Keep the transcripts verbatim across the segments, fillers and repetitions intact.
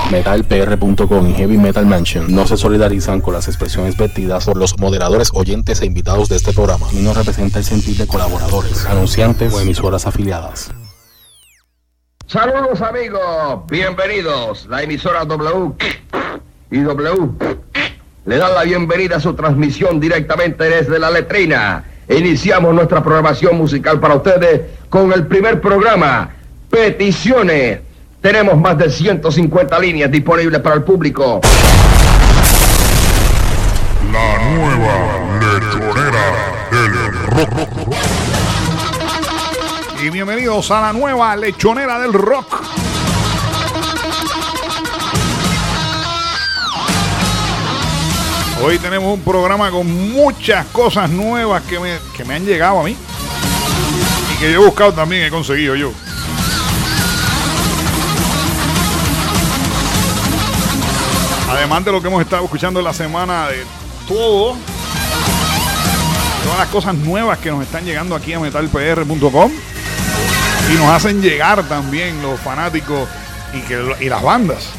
metal p r punto com y Heavy Metal Mansion no se solidarizan con las expresiones vertidas por los moderadores, oyentes e invitados de este programa y no representa el sentir de colaboradores, anunciantes o emisoras afiliadas. Saludos amigos, bienvenidos. La emisora W y W le dan la bienvenida a su transmisión directamente desde la letrina. Iniciamos nuestra programación musical para ustedes con el primer programa, Peticiones. Tenemos más de ciento cincuenta líneas disponibles para el público. La nueva lechonera del rock. Y bienvenidos a la nueva lechonera del rock. Hoy tenemos un programa con muchas cosas nuevas que me, que me han llegado a mí y que yo he buscado también, he conseguido yo. Además de lo que hemos estado escuchando en la semana, de todo, todas las cosas nuevas que nos están llegando aquí a metal p r punto com y nos hacen llegar también los fanáticos y, que, y las bandas.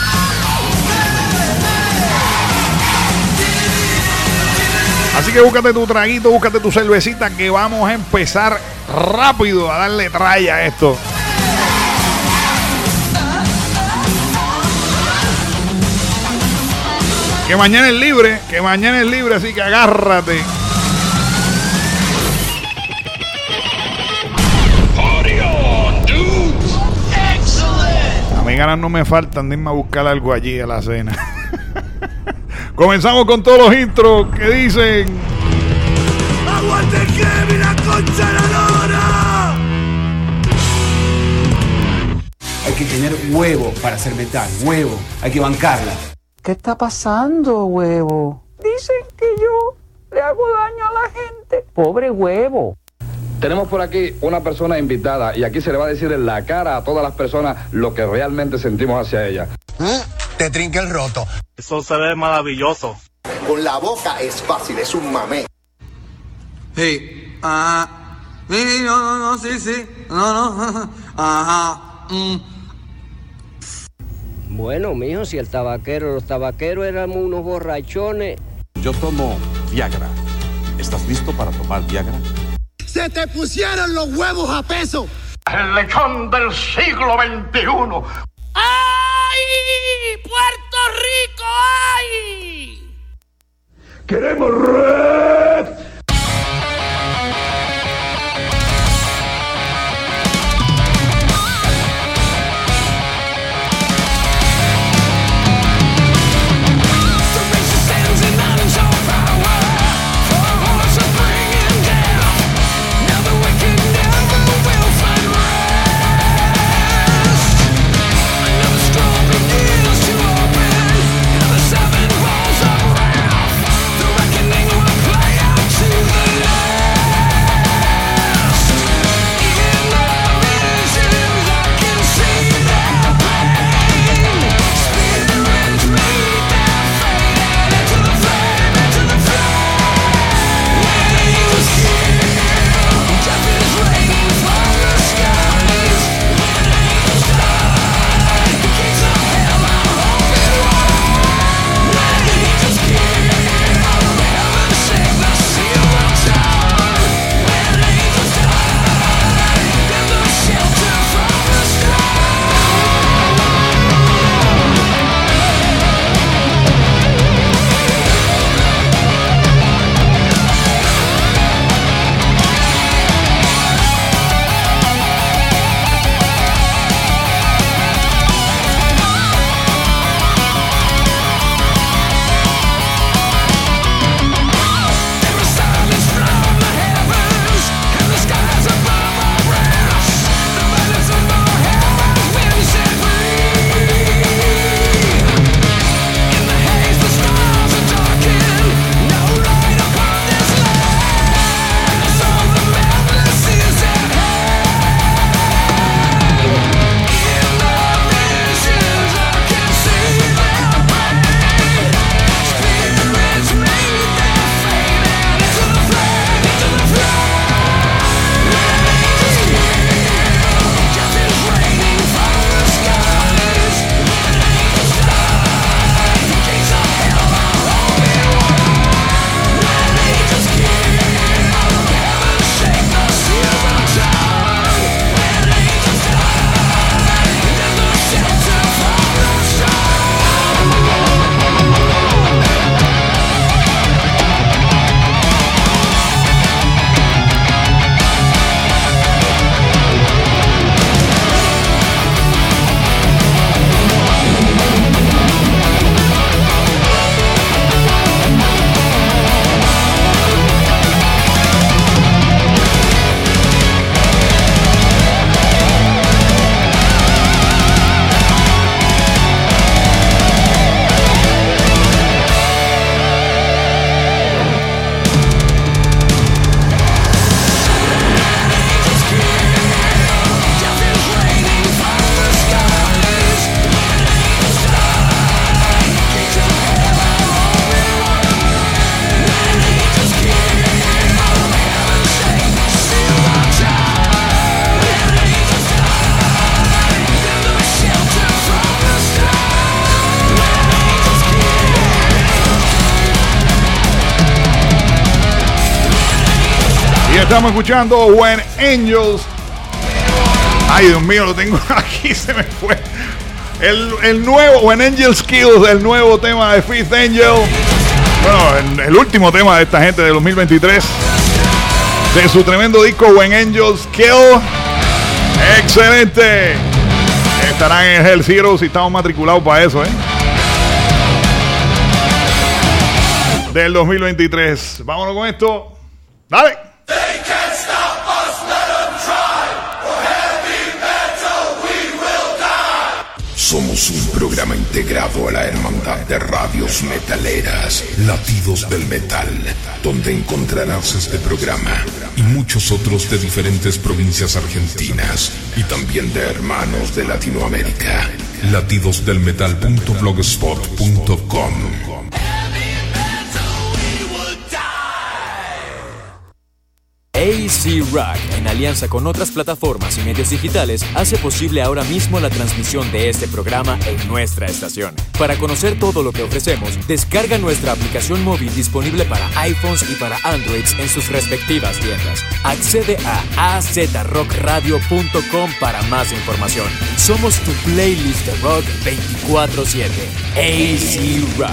Así que búscate tu traguito, búscate tu cervecita, que vamos a empezar rápido a darle tralla a esto. Que mañana es libre, que mañana es libre, así que agárrate. A mí ganas no me faltan, dime a buscar algo allí a la cena. Comenzamos con todos los intros que dicen: ¡Aguante Kevin, la concha de la lora! Hay que tener huevo para hacer metal, huevo, hay que bancarla. ¿Qué está pasando, huevo? Dicen que yo le hago daño a la gente. Pobre huevo. Tenemos por aquí una persona invitada y aquí se le va a decir en la cara a todas las personas lo que realmente sentimos hacia ella. ¿Eh? Te trinca el roto. Eso se ve maravilloso. Con la boca es fácil, es un mamé. Sí, ah, sí, no, no, no, sí, sí, no, no, ajá, mm. Bueno, mijo, si el tabaquero, los tabaqueros éramos unos borrachones. Yo tomo Viagra. ¿Estás listo para tomar Viagra? ¡Se te pusieron los huevos a peso! El lechón del siglo veintiuno. ¡Ay! ¡Puerto Rico! ¡Ay! ¡Queremos red! Seven walls of wrath, the reckoning will play. Estamos escuchando When Angels. Ay, Dios mío, lo tengo aquí, se me fue. El, el nuevo When Angels Kill, el nuevo tema de Fifth Angel. Bueno, el, el último tema de esta gente de dos mil veintitrés. De su tremendo disco When Angels Kill. Excelente. Estarán en Hell Zero si estamos matriculados para eso, ¿eh? Del dos mil veintitrés. Vámonos con esto. Dale. Somos un programa integrado a la Hermandad de Radios Metaleras, Latidos del Metal, donde encontrarás este programa y muchos otros de diferentes provincias argentinas y también de hermanos de Latinoamérica. latidos del metal punto blogspot punto com. A C Rock, en alianza con otras plataformas y medios digitales, hace posible ahora mismo la transmisión de este programa en nuestra estación. Para conocer todo lo que ofrecemos, descarga nuestra aplicación móvil disponible para iPhones y para Androids en sus respectivas tiendas. Accede a a z rock radio punto com para más información. Somos tu playlist de rock veinticuatro siete. A C Rock.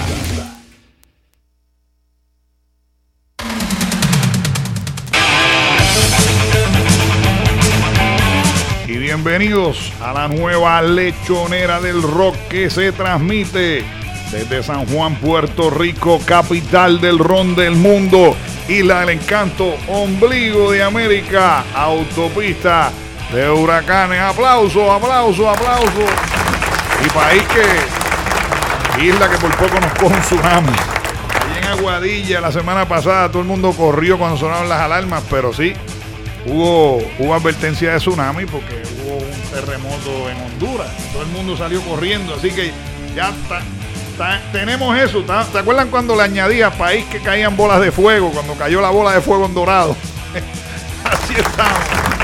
Bienvenidos a la nueva lechonera del rock que se transmite desde San Juan, Puerto Rico, capital del ron del mundo, isla del encanto, ombligo de América, autopista de huracanes. Aplauso, aplauso, aplauso. Y país que, isla que por poco nos coge un tsunami. Allí en Aguadilla la semana pasada todo el mundo corrió cuando sonaron las alarmas, pero sí, hubo, hubo advertencia de tsunami porque hubo un terremoto en Honduras. Todo el mundo salió corriendo, así que ya está, está, tenemos eso. Está, ¿te acuerdan cuando le añadía país que caían bolas de fuego? Cuando cayó la bola de fuego en Dorado. Así estamos.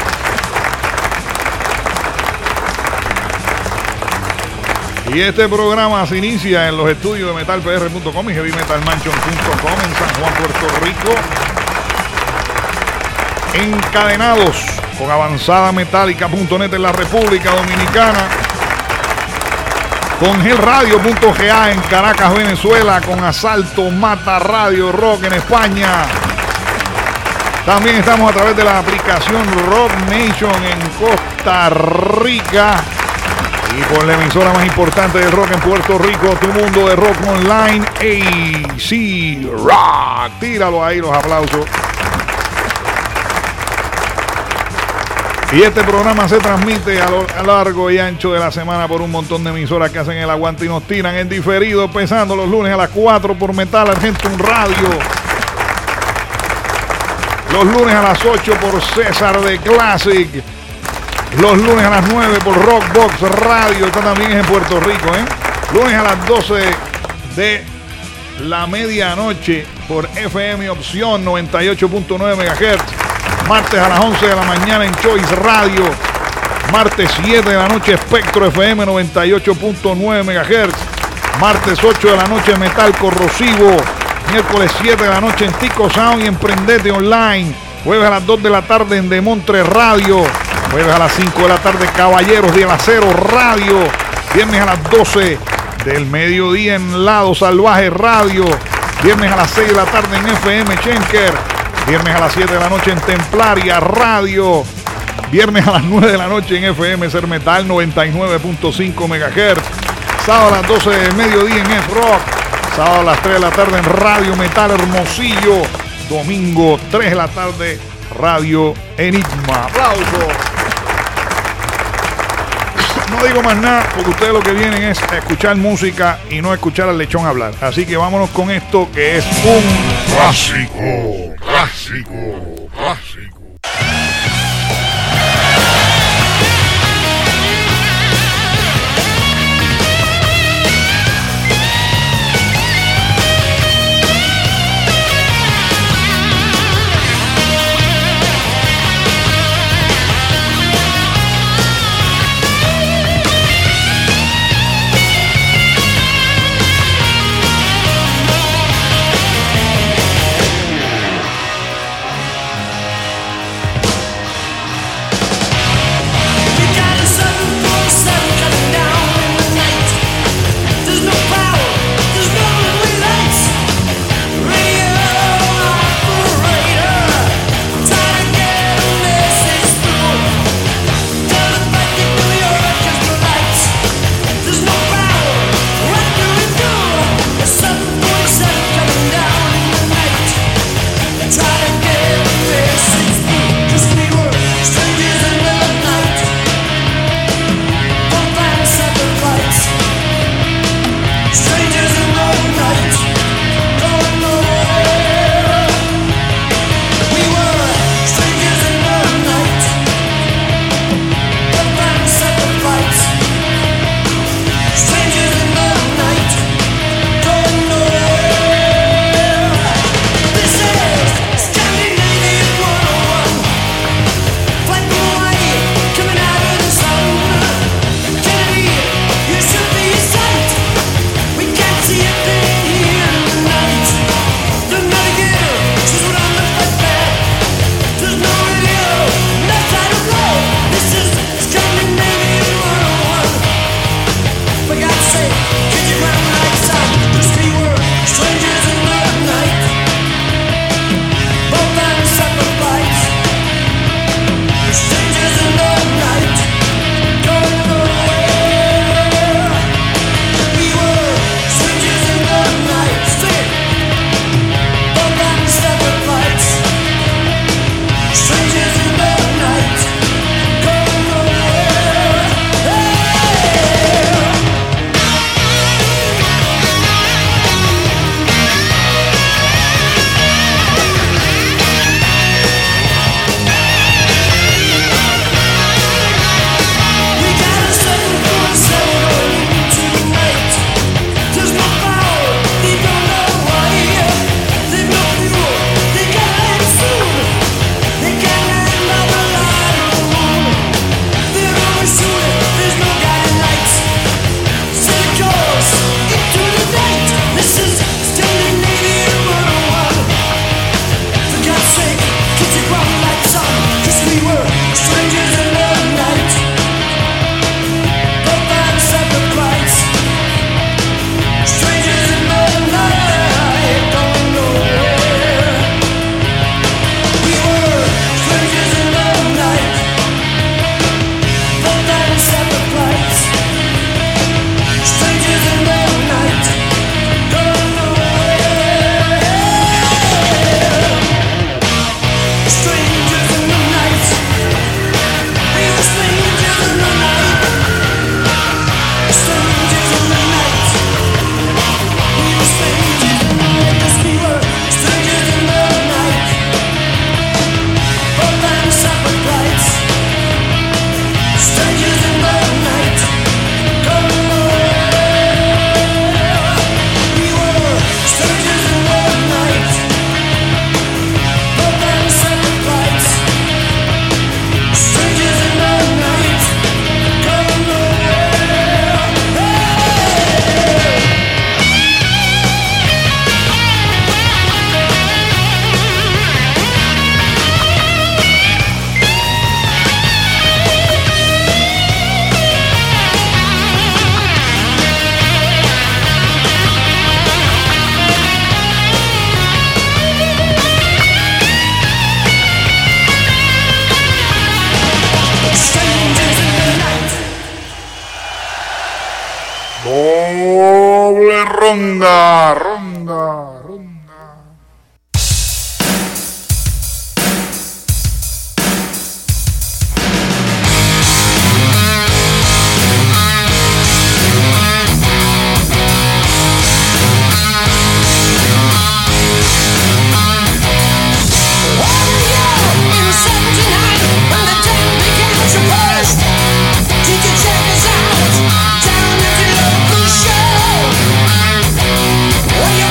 Y este programa se inicia en los estudios de metal p r punto com y heavy metal mansion punto com en San Juan, Puerto Rico. Encadenados con avanzada metálica punto net en la República Dominicana, con gel radio punto g a en Caracas, Venezuela, con Asalto Mata Radio Rock en España. También estamos a través de la aplicación Rock Nation en Costa Rica y por la emisora más importante del rock en Puerto Rico, Tu Mundo de Rock Online, A C Rock. Tíralo ahí los aplausos. Y este programa se transmite a lo a largo y ancho de la semana por un montón de emisoras que hacen el aguante y nos tiran en diferido, empezando los lunes a las cuatro por Metal Argentum Radio, los lunes a las ocho por César de Classic, los lunes a las nueve por Rockbox Radio, está también en Puerto Rico, ¿eh? Lunes a las doce de la medianoche por F M Opción noventa y ocho punto nueve megahertz. Martes a las once de la mañana en Choice Radio. Martes siete de la noche Espectro F M noventa y ocho punto nueve megahertz. Martes ocho de la noche Metal Corrosivo. Miércoles siete de la noche en Tico Sound y Emprendete Online. Jueves a las dos de la tarde en Demontre Radio. Jueves a las cinco de la tarde Caballeros del Acero Radio. Viernes a las doce del mediodía en Lado Salvaje Radio. Viernes a las seis de la tarde en F M Schenker. Viernes a las siete de la noche en Templaria Radio. Viernes a las nueve de la noche en F M Ser Metal noventa y nueve punto cinco megahertz. Sábado a las doce del mediodía en F-Rock. Sábado a las tres de la tarde en Radio Metal Hermosillo. Domingo tres de la tarde Radio Enigma. ¡Aplauso! No digo más nada porque ustedes lo que vienen es a escuchar música y no escuchar al lechón hablar. Así que vámonos con esto que es un clásico, clásico, clásico. Doble ronda, ronda, ronda. Well, you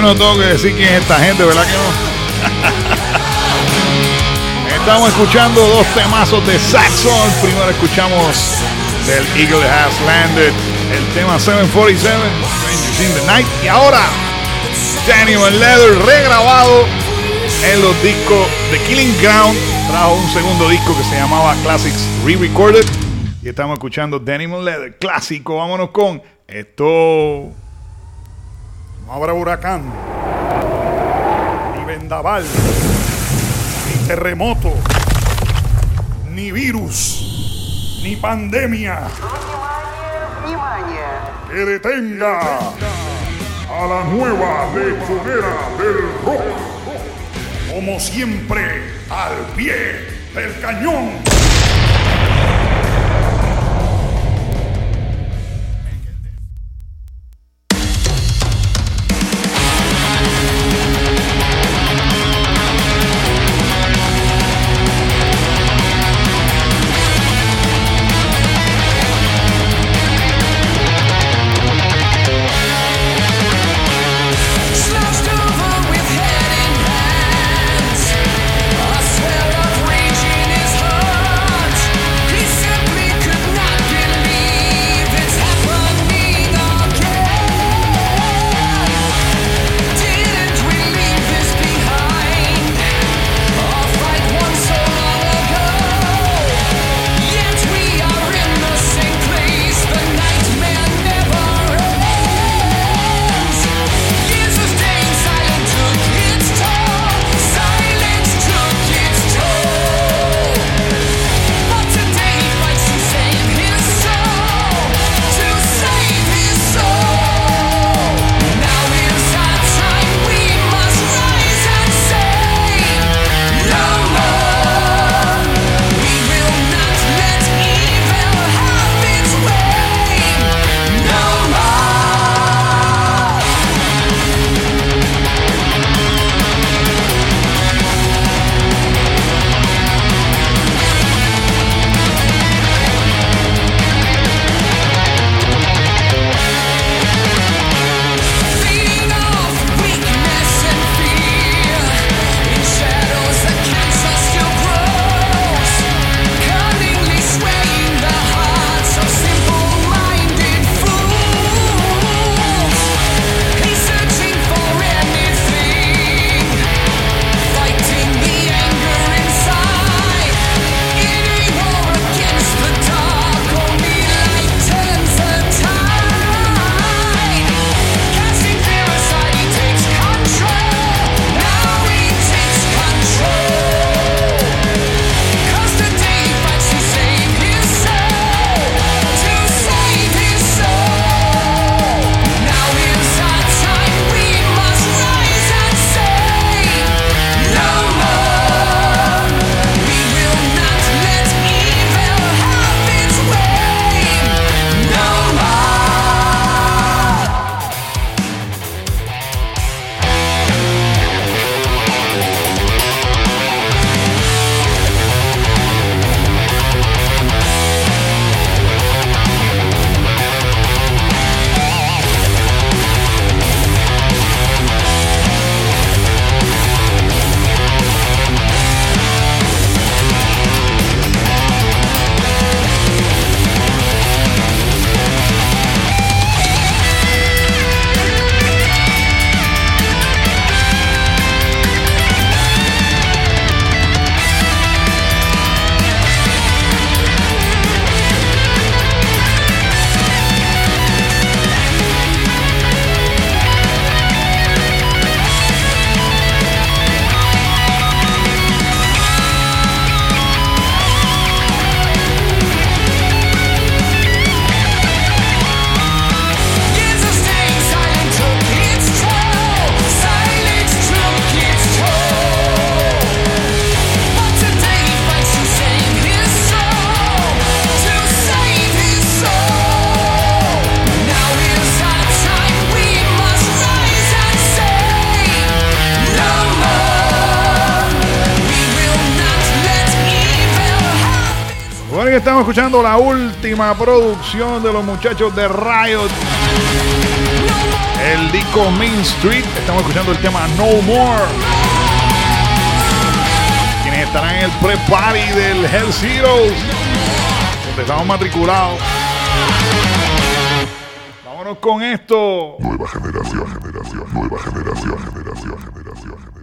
no tengo que decir quién es esta gente, ¿verdad que no? Estamos escuchando dos temazos de Saxon. Primero escuchamos del Eagle Has Landed el tema setecientos cuarenta y siete, Strangers in the Night. Y ahora Daniel Leather regrabado en los discos de Killing Ground. Trajo un segundo disco que se llamaba Classics Re-Recorded. Y estamos escuchando Daniel Leather, clásico. Vámonos con esto. No habrá huracán, ni vendaval, ni terremoto, ni virus, ni pandemia que detenga a la nueva lechonera del rock. Como siempre, al pie del cañón. Estamos escuchando la última producción de los muchachos de Riot. el disco Main Street. Estamos escuchando el tema No More. Quienes estarán en el pre-party del Hell's Heroes, donde estamos matriculados. Vámonos con esto. Nueva generación, generación, nueva generación, generación, generación, generación.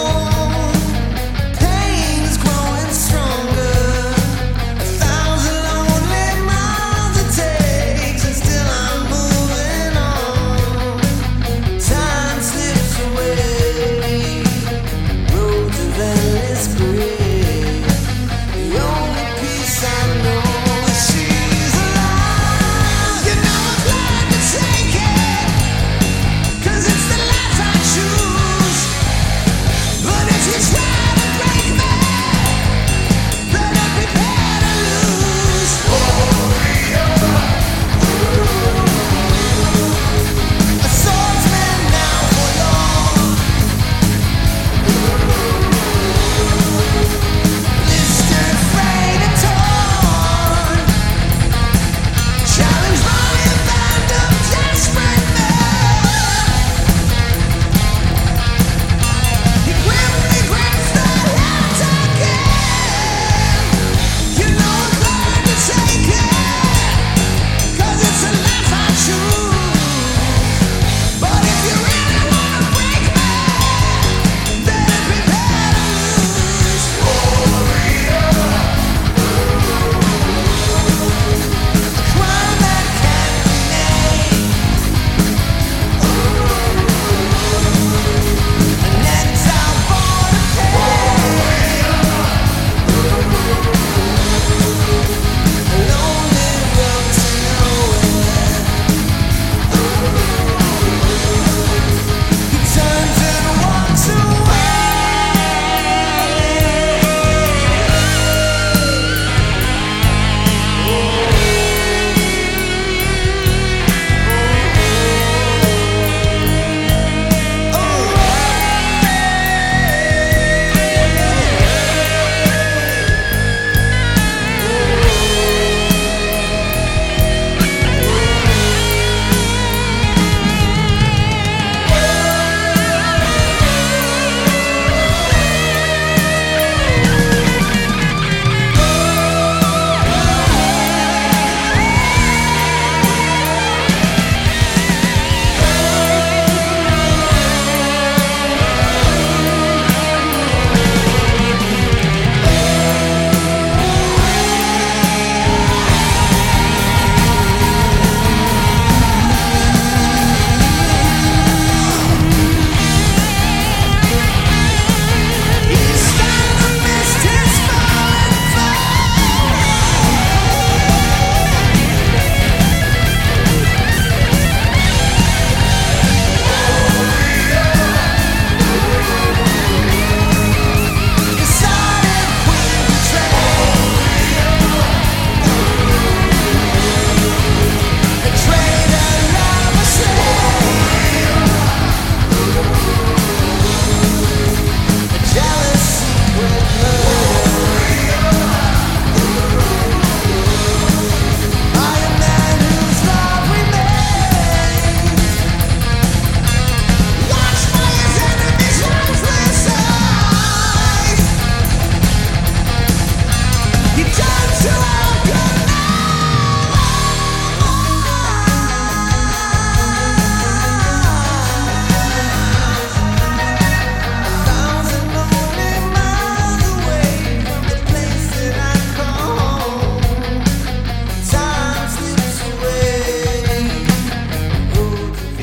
Pain is growing stronger. A thousand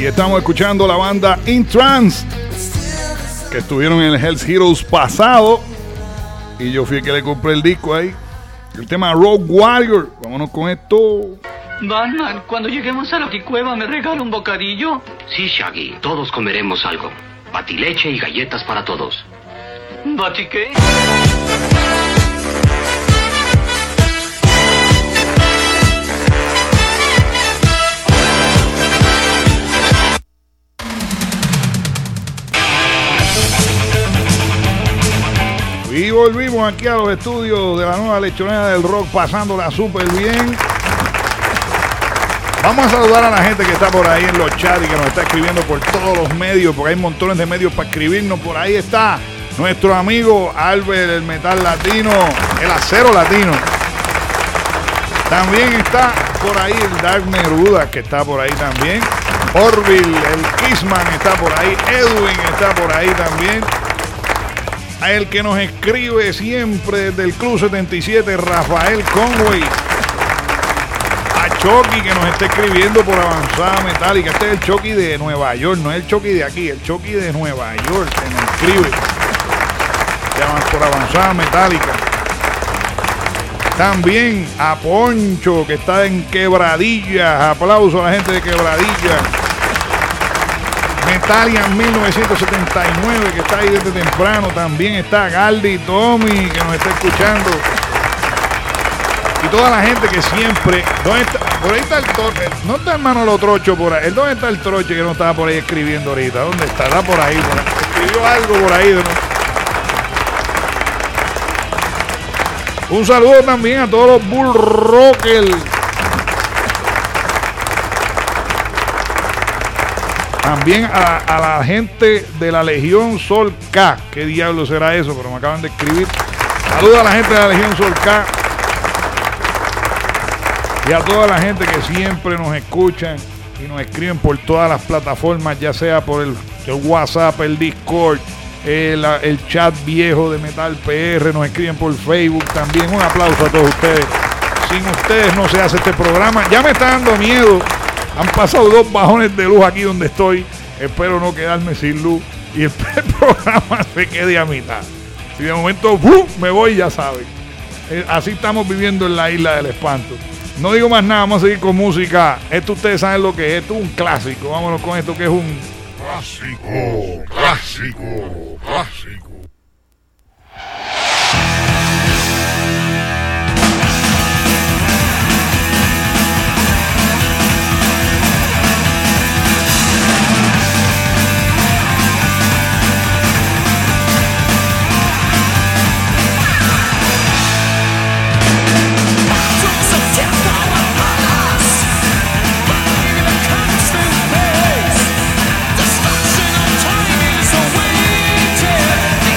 estamos escuchando la banda In Trance, que estuvieron en el Hells Heroes pasado. Y yo fui el que le compré el disco ahí. El tema Rogue Warrior. Vámonos con esto. Batman, cuando lleguemos a la Cueva, ¿me regala un bocadillo? Sí, Shaggy, todos comeremos algo. Batileche y galletas para todos. ¿Bati qué? Y volvimos aquí a los estudios de la nueva lechonera del rock, pasándola súper bien. Vamos a saludar a la gente que está por ahí en los chats y que nos está escribiendo por todos los medios, porque hay montones de medios para escribirnos. Por ahí está nuestro amigo Albert, el metal latino, el acero latino. También está por ahí el Dark Neruda, que está por ahí también. Orville, el Kissman está por ahí. Edwin está por ahí también. A el que nos escribe siempre desde el Club setenta y siete, Rafael Conway. A Chucky, que nos está escribiendo por Avanzada Metálica. Este es el Chucky de Nueva York, no es el Chucky de aquí, el Chucky de Nueva York, que nos escribe por Avanzada Metálica. También a Poncho, que está en Quebradillas. Aplauso a la gente de Quebradillas. Metalia mil novecientos setenta y nueve, que está ahí desde temprano. También está Galdi Tommy, que nos está escuchando. Y toda la gente que siempre... ¿Dónde está? Por ahí está el Troche. ¿No está hermano lo Trocho por ahí? ¿Dónde está el Troche que no estaba por ahí escribiendo ahorita? ¿Dónde está? Está por ahí. Por ahí. Escribió algo por ahí, ¿no? Un saludo también a todos los Bull Rockers. También a, a la gente de la Legión Sol K. ¿Qué diablo será eso? Pero me acaban de escribir. Saludos a la gente de la Legión Sol K. Y a toda la gente que siempre nos escuchan y nos escriben por todas las plataformas, ya sea por el, el WhatsApp, el Discord, el, el chat viejo de Metal P R, nos escriben por Facebook también. Un aplauso a todos ustedes. Sin ustedes no se hace este programa. Ya me está dando miedo. Han pasado dos bajones de luz aquí donde estoy. Espero no quedarme sin luz y el programa se quede a mitad. Si de momento ¡bum!, me voy, ya saben. Así estamos viviendo en la isla del espanto. No digo más nada, vamos a seguir con música. Esto ustedes saben lo que es. Esto es un clásico. Vámonos con esto que es un clásico, clásico, clásico. Destruction of time is awaited.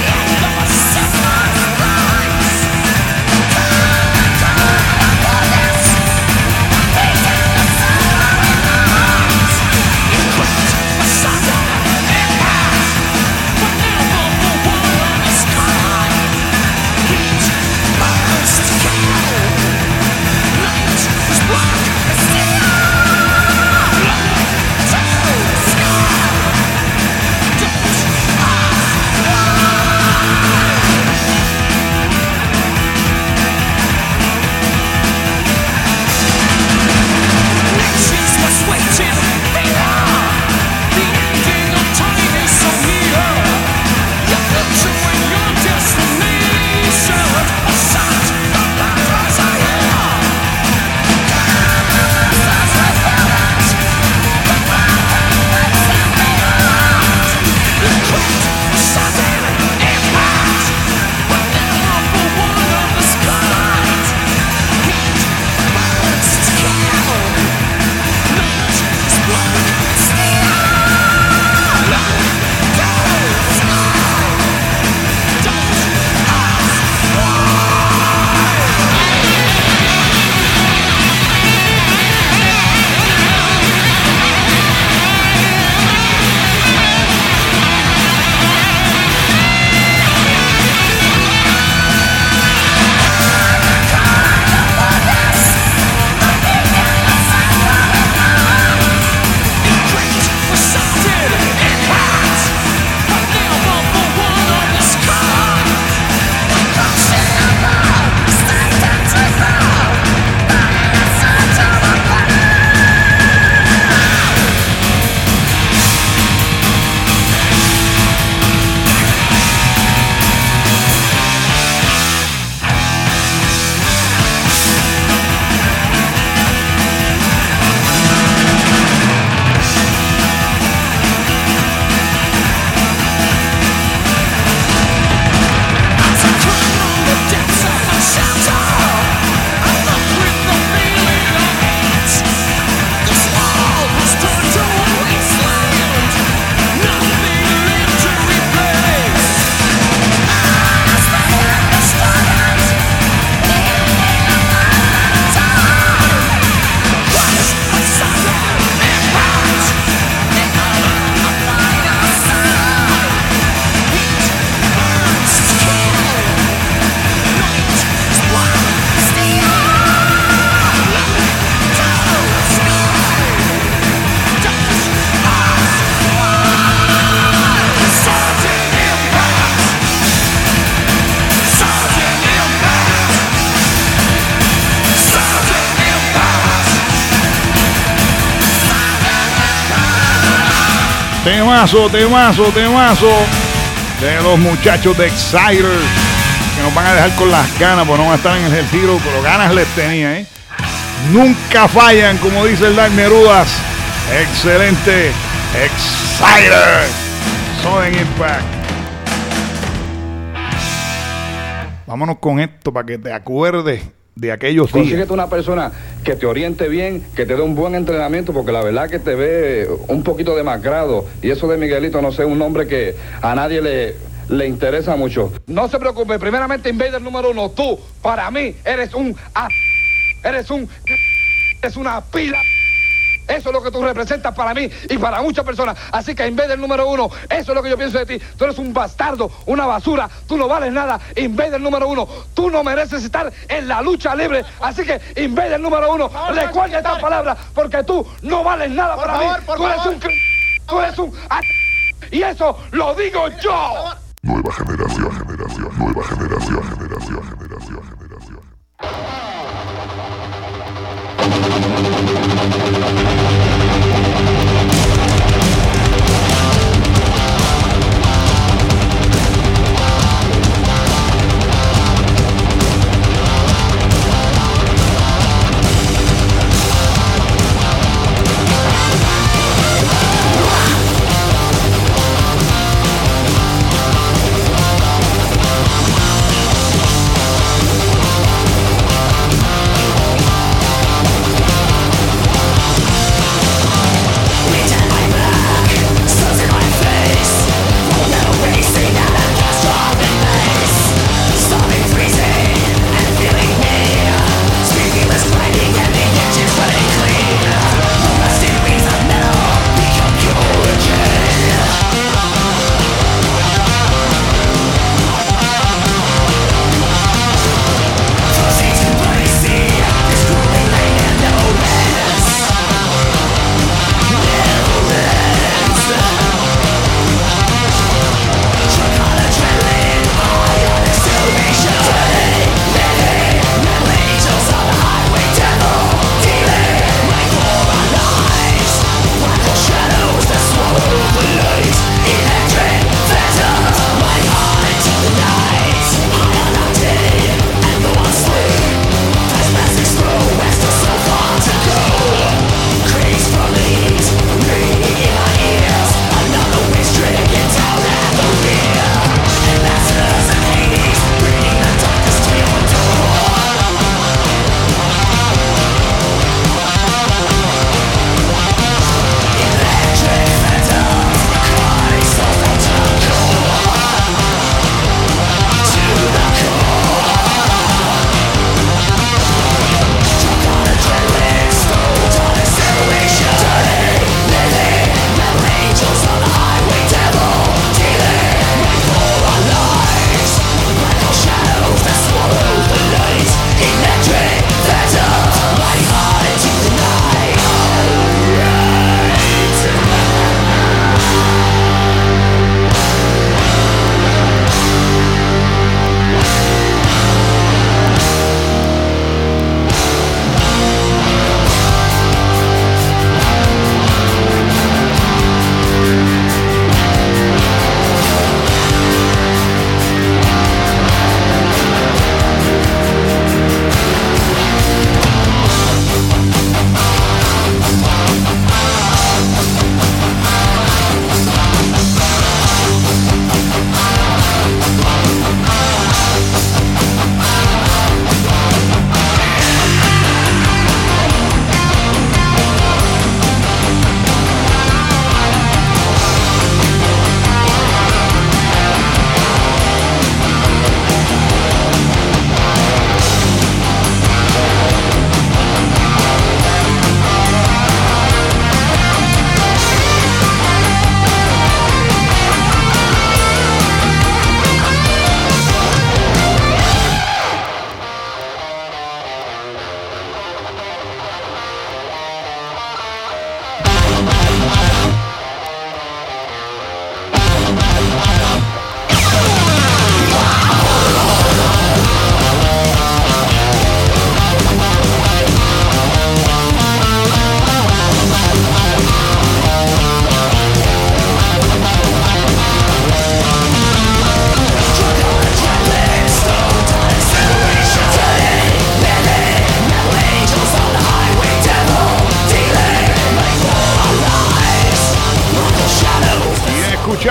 Temazo, temazo, temazo de los muchachos de Exciter, que nos van a dejar con las ganas, porque no van a estar en el retiro, pero ganas les tenía, ¿eh? Nunca fallan, como dice el Daime Nerudas. Excelente. Exciter. Sudden Impact. Vámonos con esto para que te acuerdes de aquellos días. Consíguete una persona que te oriente bien, que te dé un buen entrenamiento, porque la verdad que te ve un poquito demacrado. Y eso de Miguelito, no sé, un nombre que a nadie le, le interesa mucho. No se preocupe, primeramente Invader número uno, tú, para mí, eres un... A... Eres un... Eres una pila... Eso es lo que tú representas para mí y para muchas personas. Así que Invader número uno, eso es lo que yo pienso de ti. Tú eres un bastardo, una basura, tú no vales nada. Invader número uno, tú no mereces estar en la lucha libre. Así que Invader número uno, recuerda estas palabras, porque tú no vales nada para mí. Tú eres un... Tú eres un... Y eso lo digo yo. Nueva generación, generación, nueva generación, generación, generación, generación.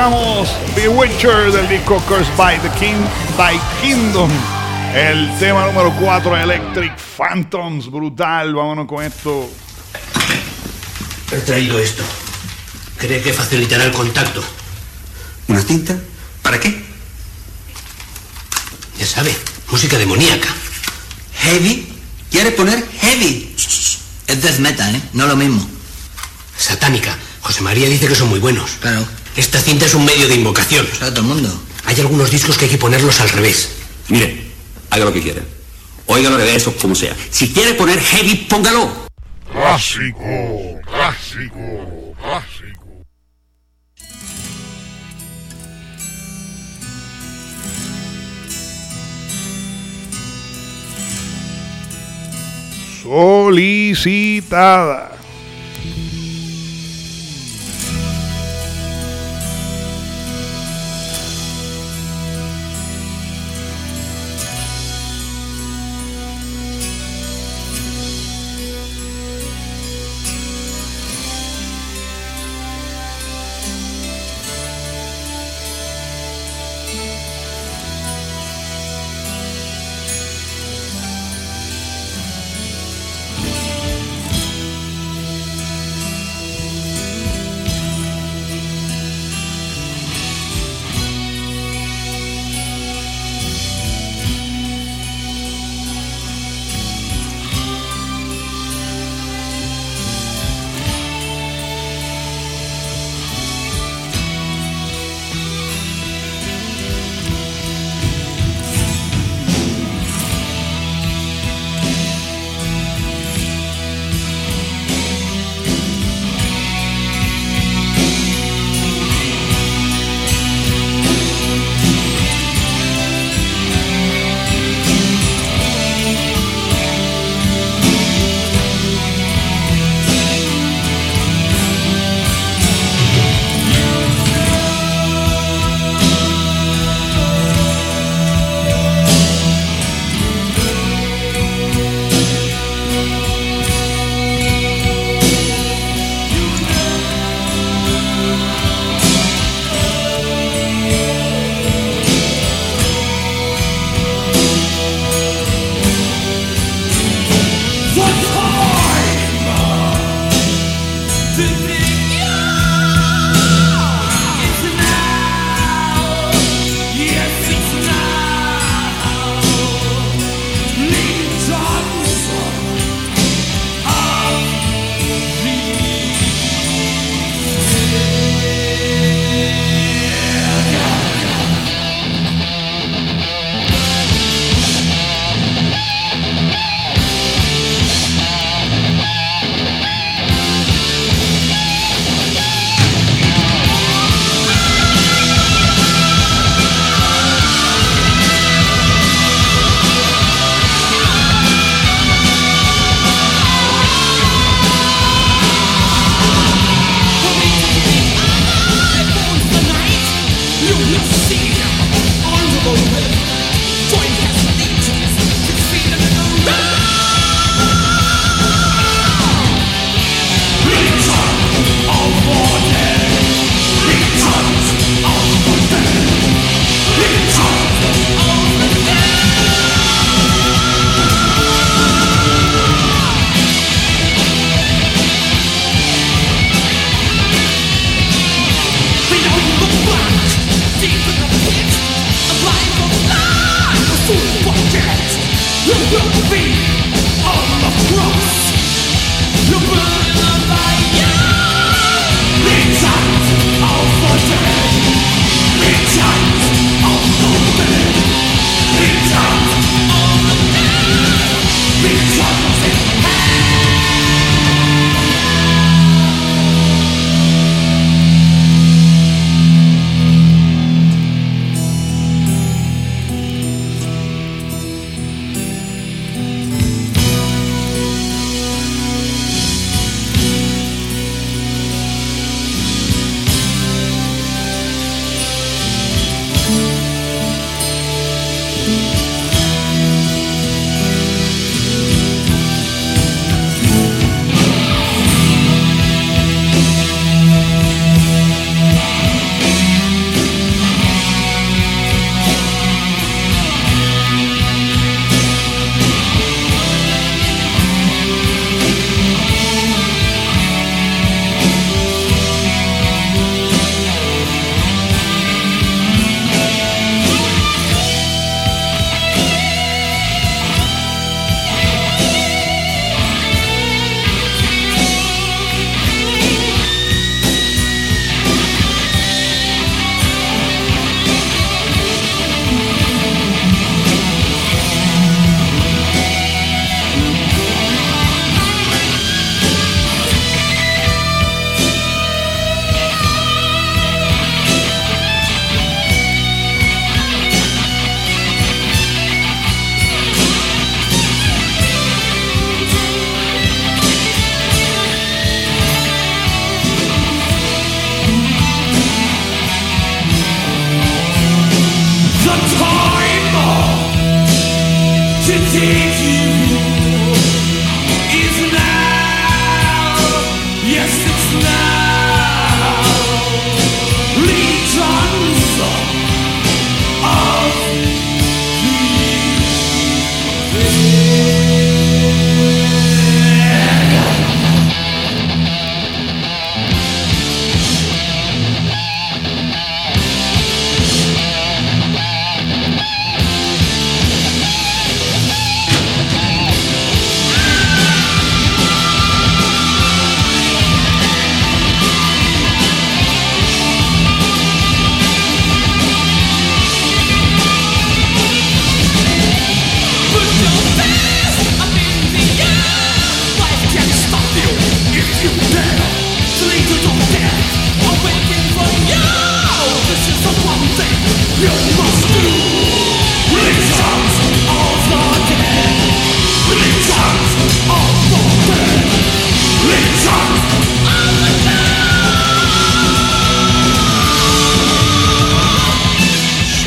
escuchamos Bewitcher del disco Cursed by the King by Kingdom. El tema número cuatro, Electric Phantoms. Brutal, vámonos con esto. He traído esto. ¿Cree que facilitará el contacto? ¿Una cinta? ¿Para qué? Ya sabe, música demoníaca. ¿Heavy? ¿Quiere poner heavy? Es death metal, ¿eh? No lo mismo. Satánica. José María dice que son muy buenos. Claro. Esta cinta es un medio de invocación. Lo sabe todo el mundo. Hay algunos discos que hay que ponerlos al revés. Mire, haga lo que quiera. Óigalo de eso como sea. Si quiere poner heavy, póngalo. Clásico, clásico, clásico. Solicitada.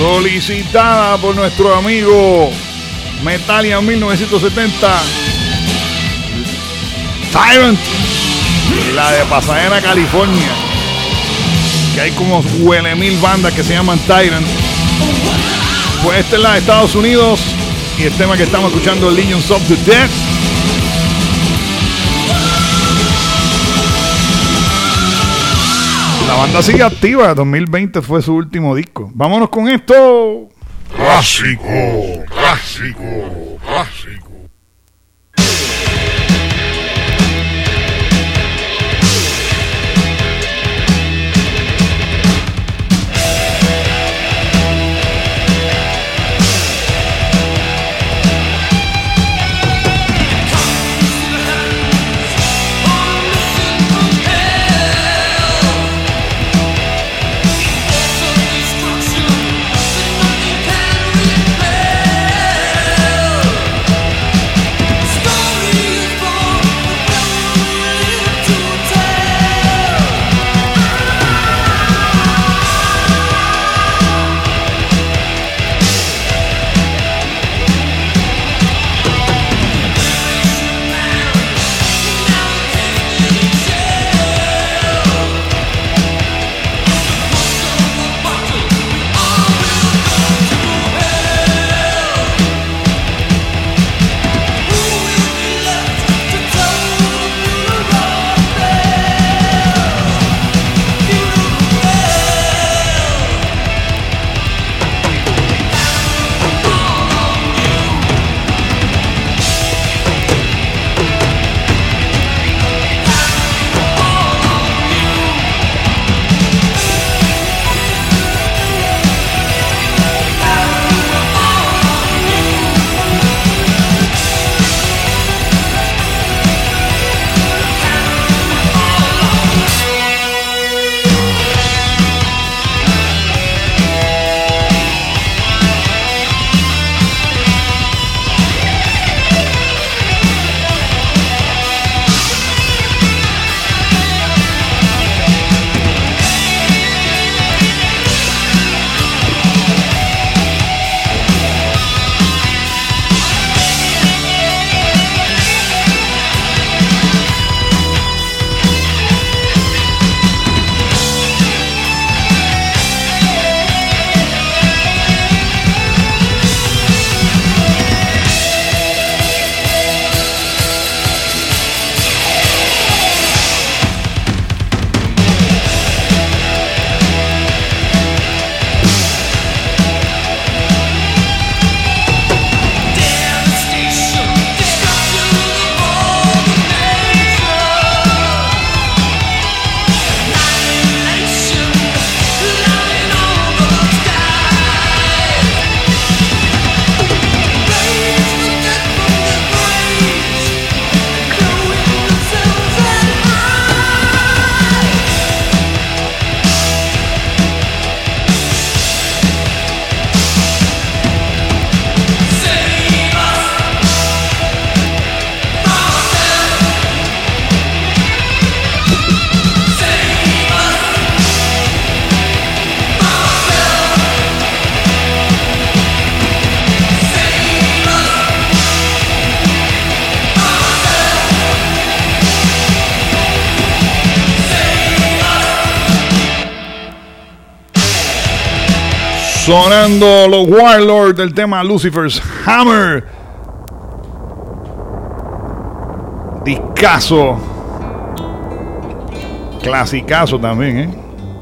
Solicitada por nuestro amigo Metallica mil novecientos setenta, Tyrant, y la de Pasadena, California, que hay como huele mil bandas que se llaman Tyrant. Pues esta es la de Estados Unidos y el tema que estamos escuchando es Legions of the Dead. La banda sigue activa, dos mil veinte fue su último disco. Vámonos con esto. Clásico, clásico, clásico. Sonando los Warlords del tema Lucifer's Hammer. Discazo. Clasicazo también, ¿eh?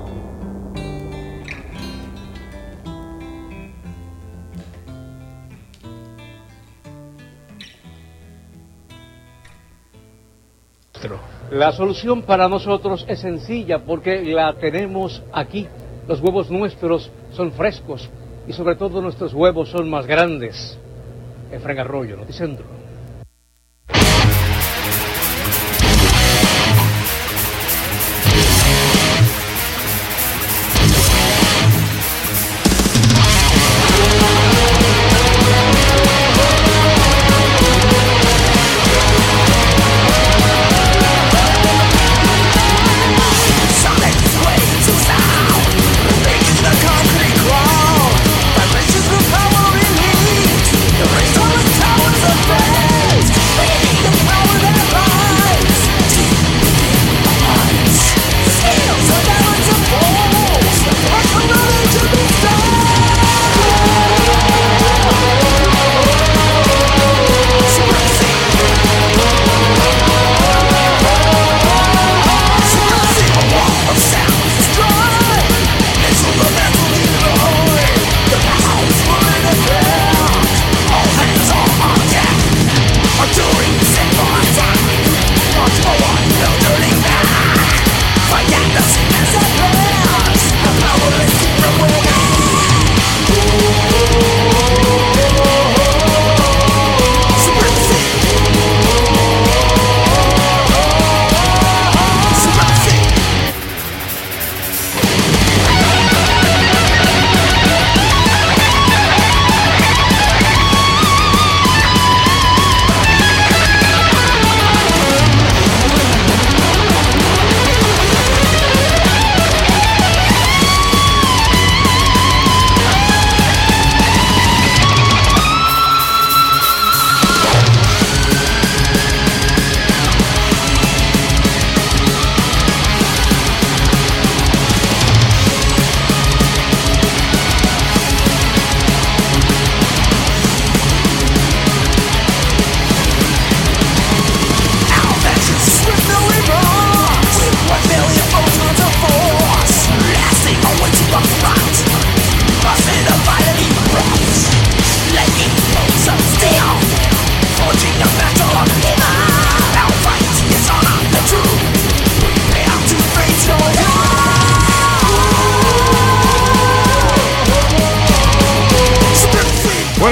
La solución para nosotros es sencilla porque la tenemos aquí. Los huevos nuestros son frescos y sobre todo nuestros huevos son más grandes. Efraín Arroyo, Noticentro. Sonic waves of sound, making the concrete crawl.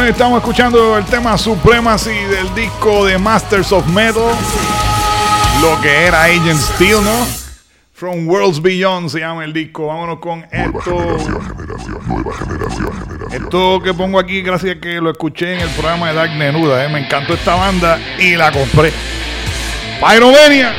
estamos escuchando el tema Supremacy del disco de Masters of Metal, lo que era Agent Steel, ¿no? From Worlds Beyond se llama el disco. Vámonos con esto. Generación, generación, nueva generación, generación. Esto que pongo aquí, gracias a que lo escuché en el programa de Dark Neruda, ¿eh? Me encantó esta banda y la compré. Pyromania.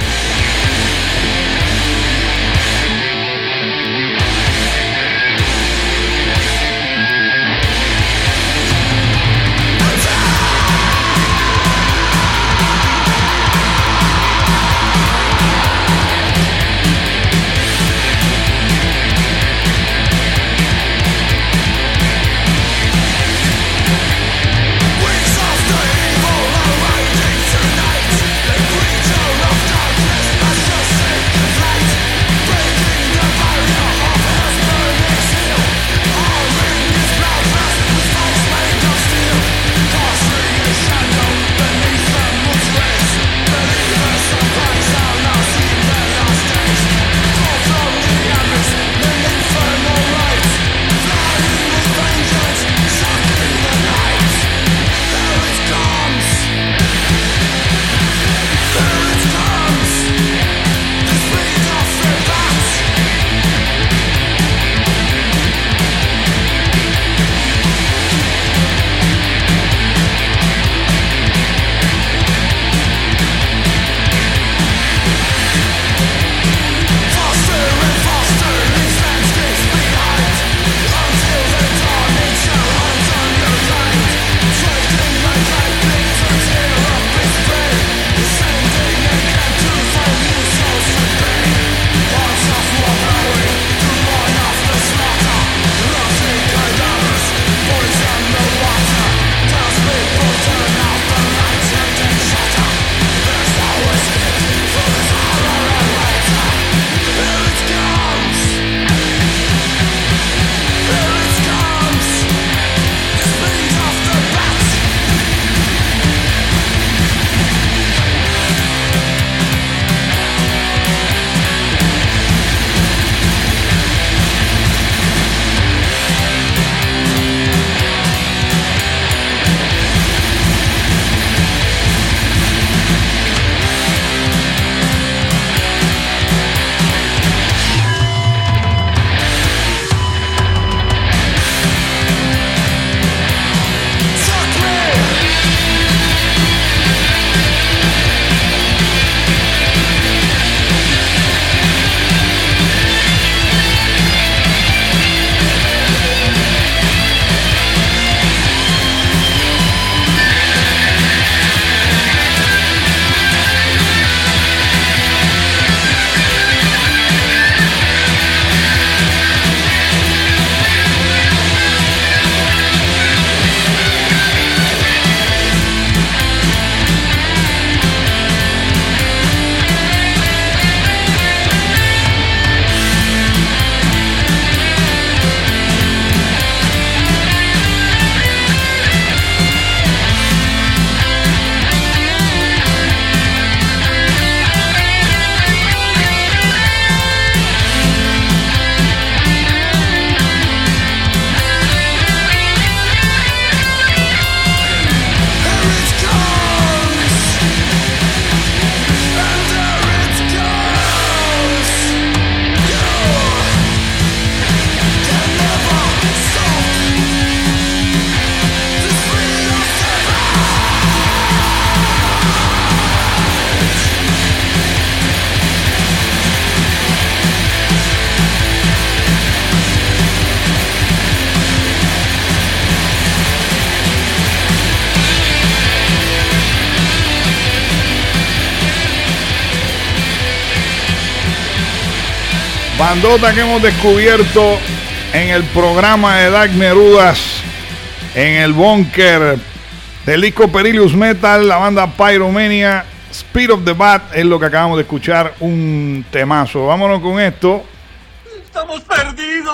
Bandota que hemos descubierto en el programa de Dark Nerudas, en el búnker del disco Perilous Metal, la banda Pyromania. Speed of the Bat es lo que acabamos de escuchar, un temazo. Vámonos con esto. Estamos perdidos.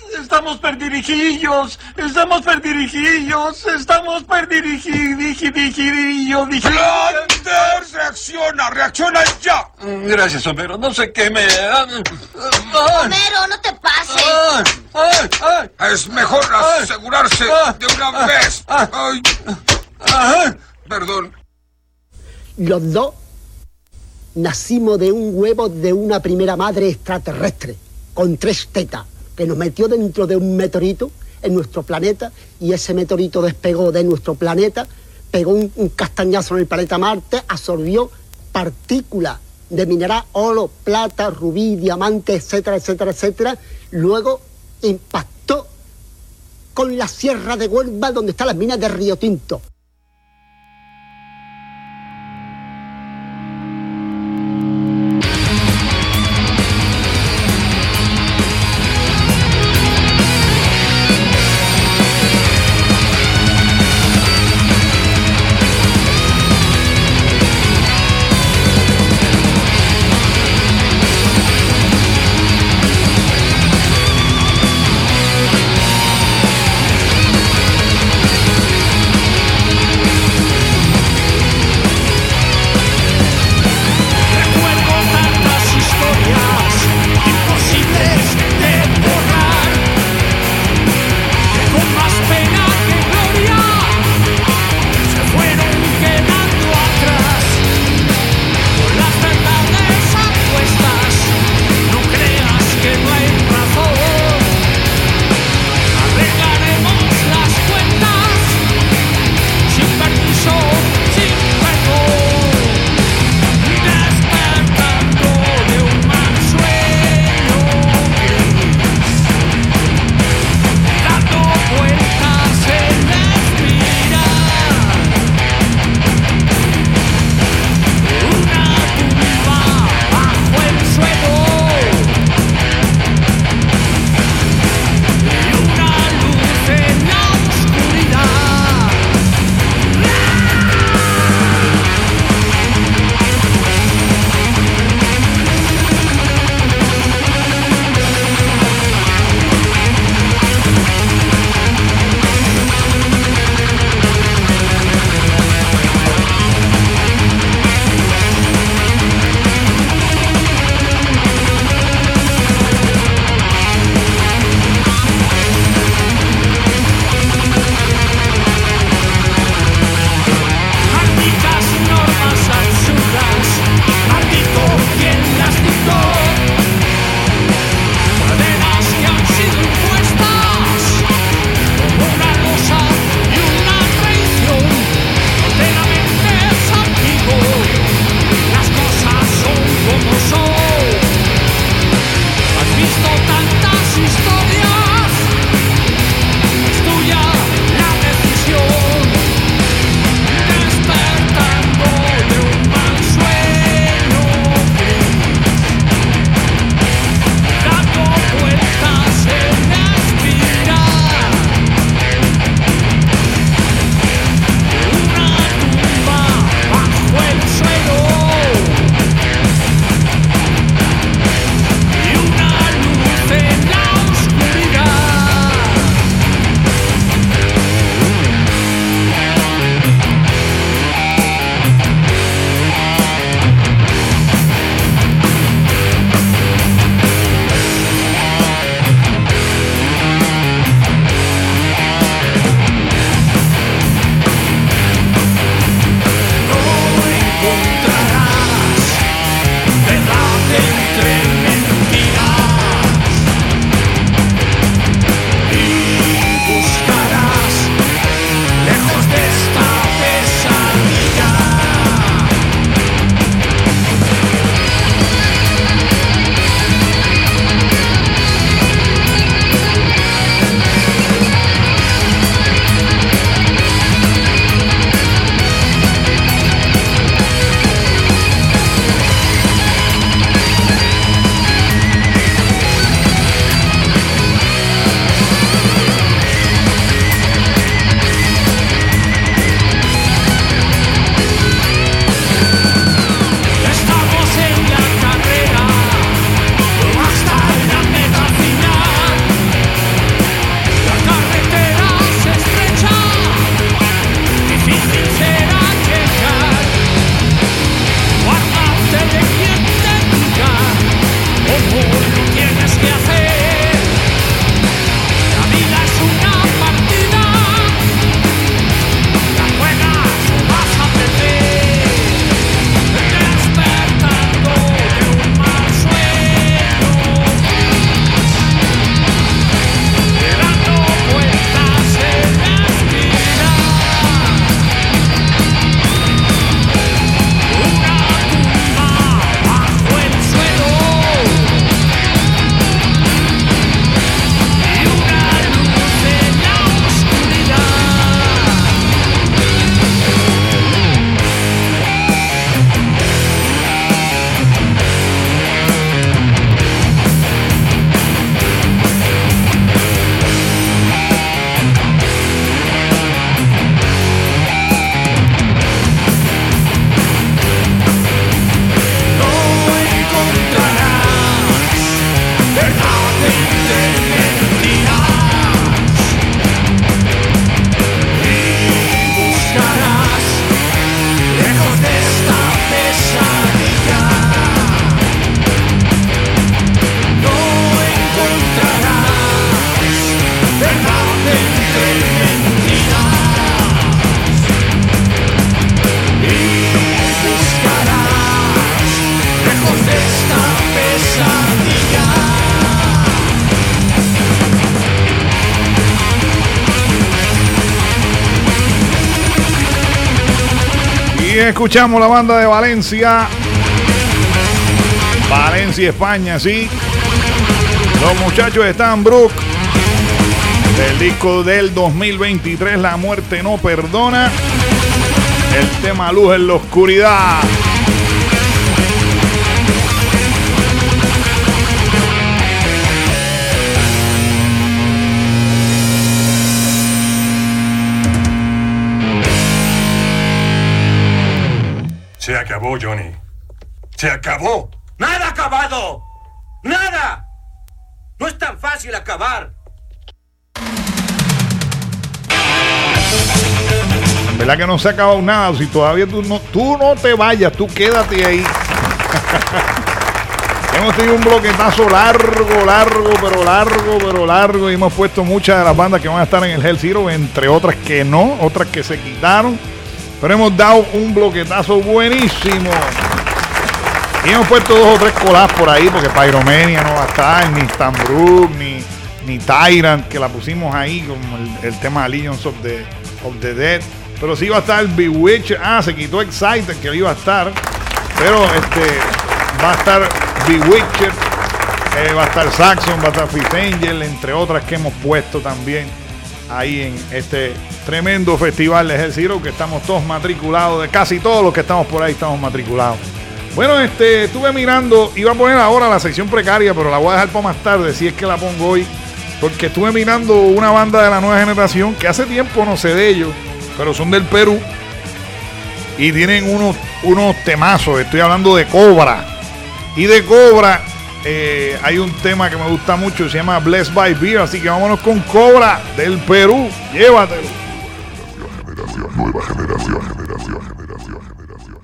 Estamos perdirigidos, estamos perdirigidos, estamos perdirigidos. ¡Flanders! ¡Reacciona, reacciona ya! Gracias, Homero, no sé qué me... Homero, no te pases. Ay, ay, es mejor asegurarse de una vez. Ay. Perdón. Los dos nacimos de un huevo de una primera madre extraterrestre, con tres tetas, que nos metió dentro de un meteorito en nuestro planeta, y ese meteorito despegó de nuestro planeta, pegó un, un castañazo en el planeta Marte, absorbió partículas de mineral, oro, plata, rubí, diamante, etcétera, etcétera, etcétera. Luego impactó con la Sierra de Huelva, donde están las minas de Río Tinto. escuchamos la banda de Valencia. Valencia, España, sí. Los muchachos de Stan Brook, del disco del dos mil veintitrés, La muerte no perdona. El tema Luz en la oscuridad. Se acabó, Johnny. Se acabó. ¡Nada ha acabado! ¡Nada! No es tan fácil acabar. ¿Verdad que no se ha acabado nada? Si todavía tú no, tú no te vayas, tú quédate ahí. Hemos tenido un bloquetazo largo, largo, pero largo, pero largo. Y hemos puesto muchas de las bandas que van a estar en el Hell Zero, entre otras que no, otras que se quitaron. Pero hemos dado un bloquetazo buenísimo. Y hemos puesto dos o tres colas por ahí, porque Pyromania no va a estar, ni Stan Brook, ni, ni Tyrant, que la pusimos ahí, como el, el tema de Legions of the, of the Dead. Pero sí va a estar Bewitched. Ah, se quitó Excited, que iba a estar. Pero este va a estar Bewitched, eh, va a estar Saxon, va a estar Fifth Angel, entre otras que hemos puesto también ahí en este tremendo festival de Hell Zero, que estamos todos matriculados, de casi todos los que estamos por ahí estamos matriculados. Bueno, este, estuve mirando, iba a poner ahora la sección precaria, pero la voy a dejar para más tarde, si es que la pongo hoy, porque estuve mirando una banda de la nueva generación, que hace tiempo no sé de ellos, pero son del Perú, y tienen unos, unos temazos. Estoy hablando de Cobra, y de Cobra eh, hay un tema que me gusta mucho, se llama Blessed by Beer, así que vámonos con Cobra del Perú, llévatelo. Nueva generación, generación, generación, generación.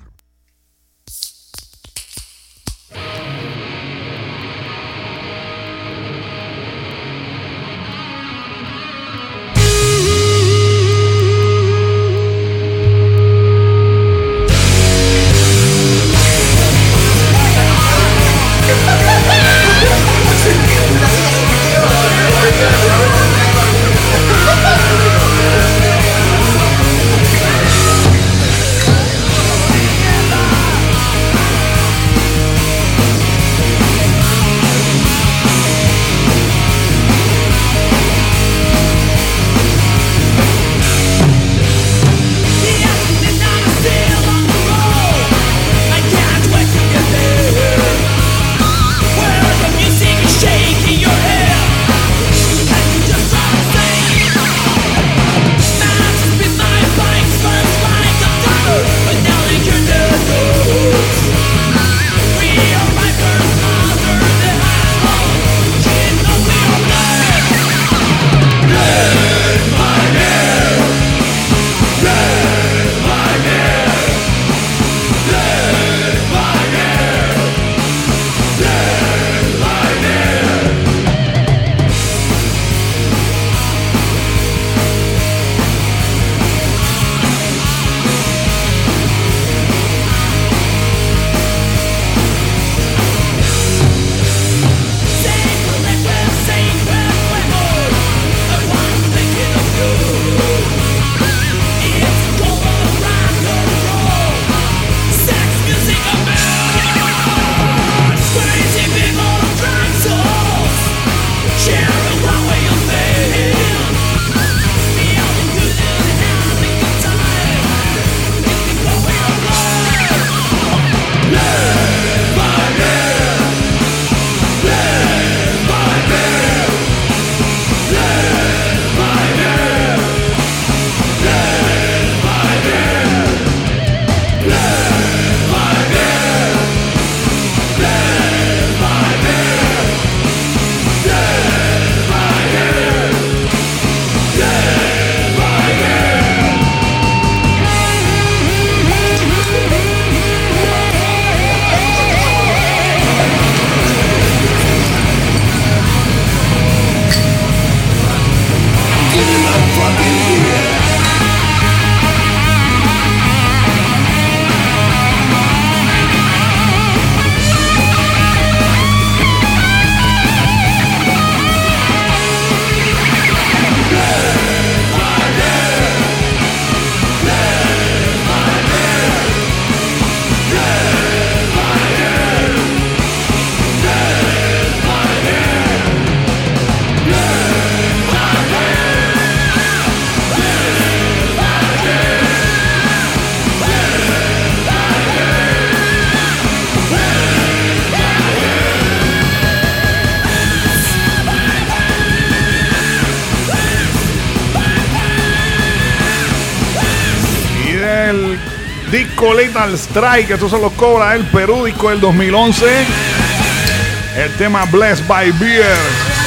disco Lethal Strike, estos son los Cobra del Perú, disco del dos mil once. El tema Blessed by Beer.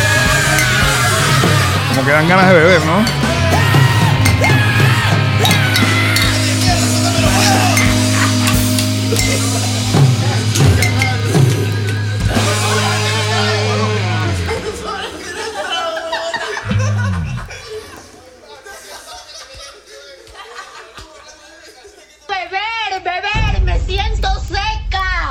Como que dan ganas de beber, ¿no? Beber, beber, me siento seca.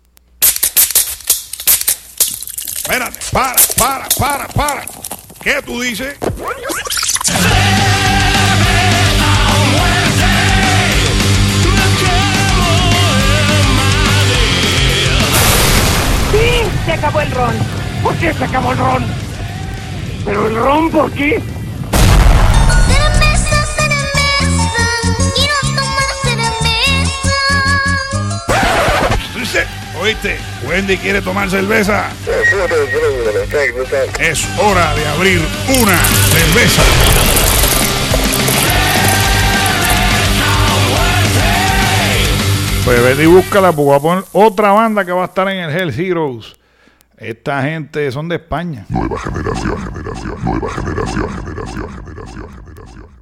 Espérate, para, para, para, para. ¿Qué tú dices? Sí, se acabó el ron. ¿Por qué se acabó el ron? ¿Pero el ron por qué? Cerveza, cerveza, quiero tomar cerveza. Dice, oíste, Wendy quiere tomar cerveza. Es hora de abrir una cerveza. Pues vete y búscala, porque voy a poner otra banda que va a estar en el Hell Heroes. Esta gente son de España. Nueva generación, generación, nueva generación, generación, generación, generación.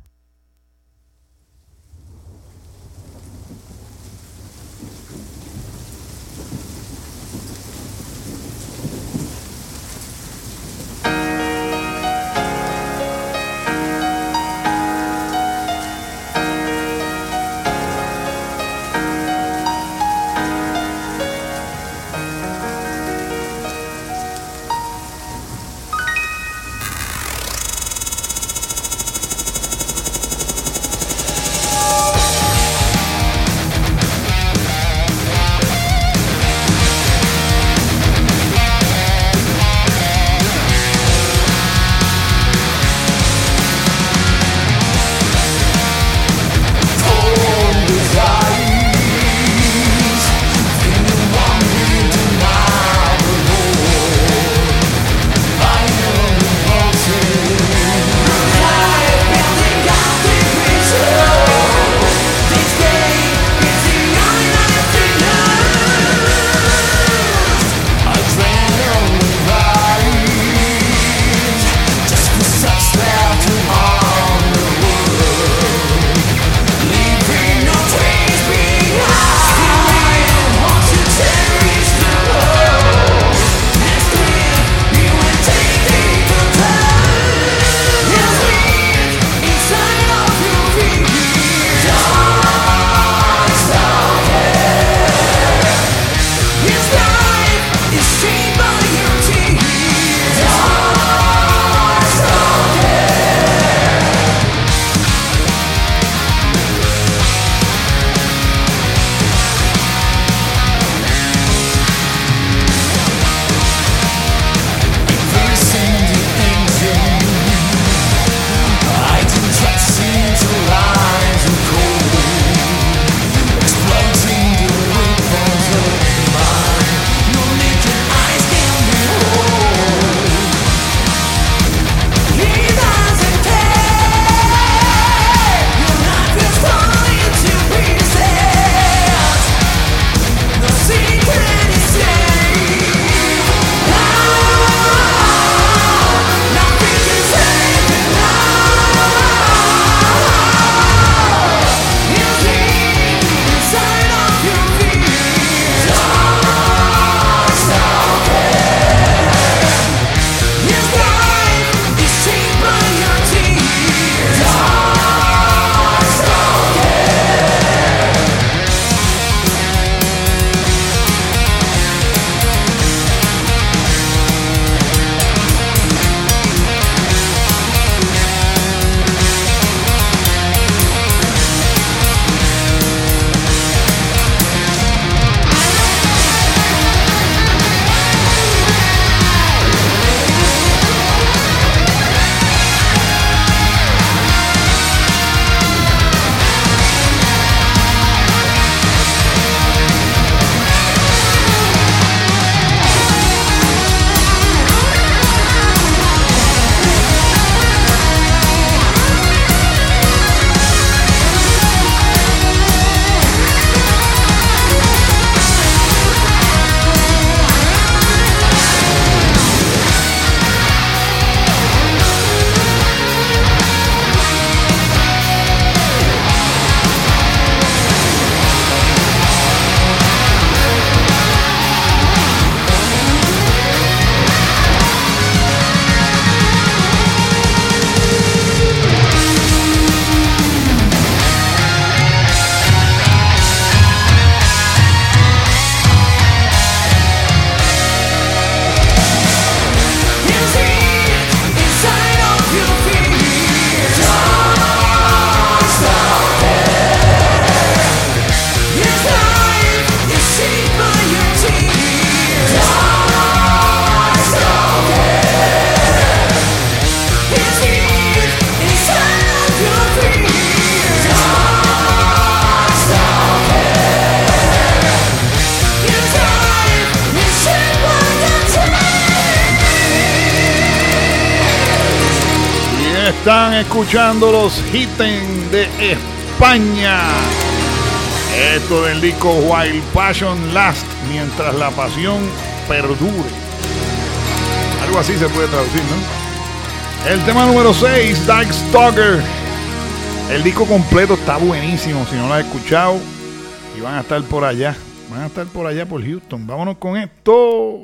Están escuchando los Hitten de España. Esto del disco While Passion Last, mientras la pasión perdure. Algo así se puede traducir, ¿no? El tema número seis, Dark Stalker. El disco completo está buenísimo, si no lo has escuchado. Y van a estar por allá. Van a estar por allá por Houston. Vámonos con esto.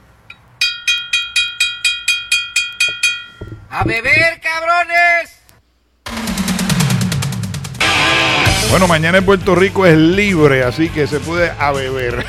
¡A beber, cabrones! Bueno, mañana en Puerto Rico es libre, así que se puede a beber.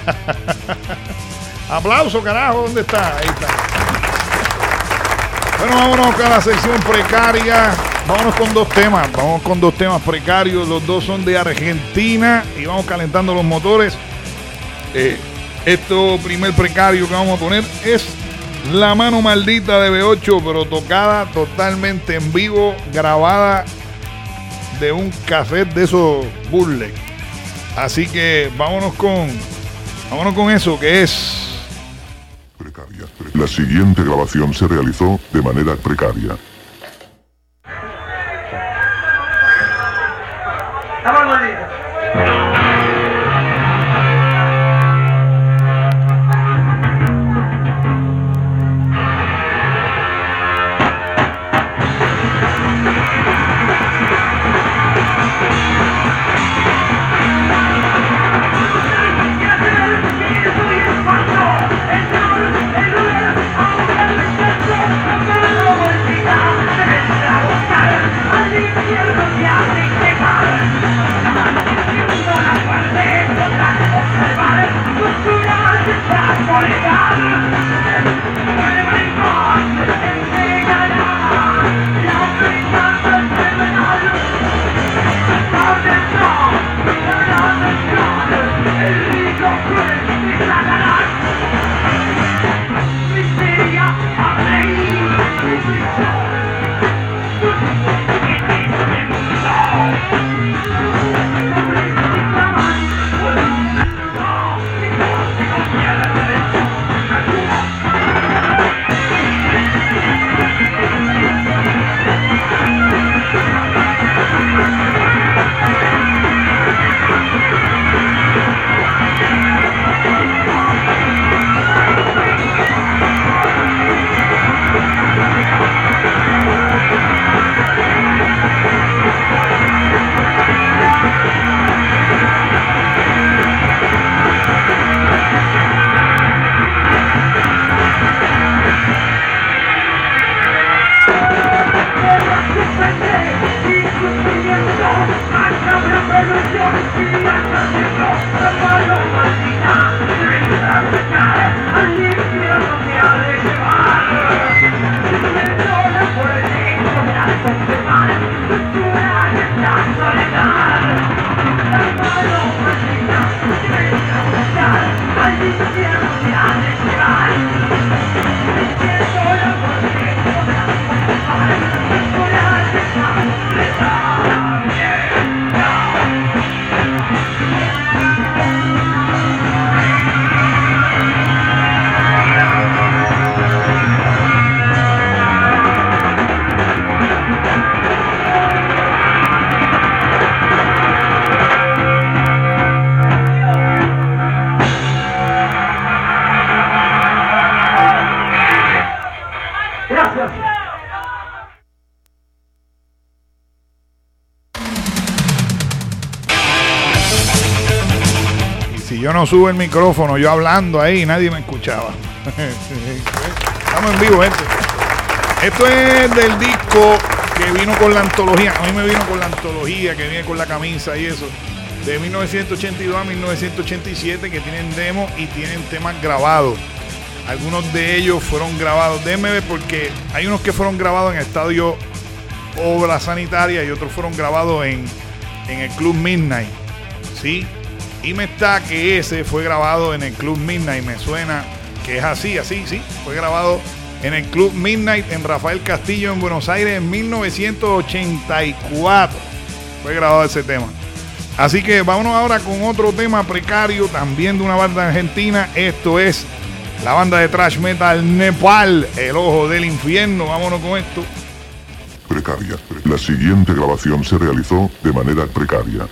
Aplauso, carajo, ¿dónde está? Ahí está. Bueno, vámonos con la sección precaria. Vámonos con dos temas. Vamos con dos temas precarios. Los dos son de Argentina y vamos calentando los motores. Eh, esto primer precario que vamos a poner es La Mano Maldita de B ocho, pero tocada totalmente en vivo, grabada de un cassette de esos bootleg. Así que vámonos con vámonos con eso que es precaria. La siguiente grabación se realizó de manera precaria. Yo no subo el micrófono, yo hablando ahí, nadie me escuchaba. Estamos en vivo, gente. Esto es del disco que vino con la antología. A mí me vino con la antología, que viene con la camisa y eso. De mil novecientos ochenta y dos a mil novecientos ochenta y siete, que tienen demos y tienen temas grabados. Algunos de ellos fueron grabados. Déjenme ver porque hay unos que fueron grabados en el estadio Obra Sanitaria y otros fueron grabados en, en el Club Midnight. ¿Sí? Y me está que ese fue grabado en el Club Midnight. Me suena que es así, así, sí. Fue grabado en el Club Midnight en Rafael Castillo, en Buenos Aires, en mil novecientos ochenta y cuatro. Fue grabado ese tema. Así que vámonos ahora con otro tema precario, también de una banda argentina. Esto es la banda de thrash metal Nepal, El Ojo del Infierno. Vámonos con esto. Precario. precaria. La siguiente grabación se realizó de manera precaria.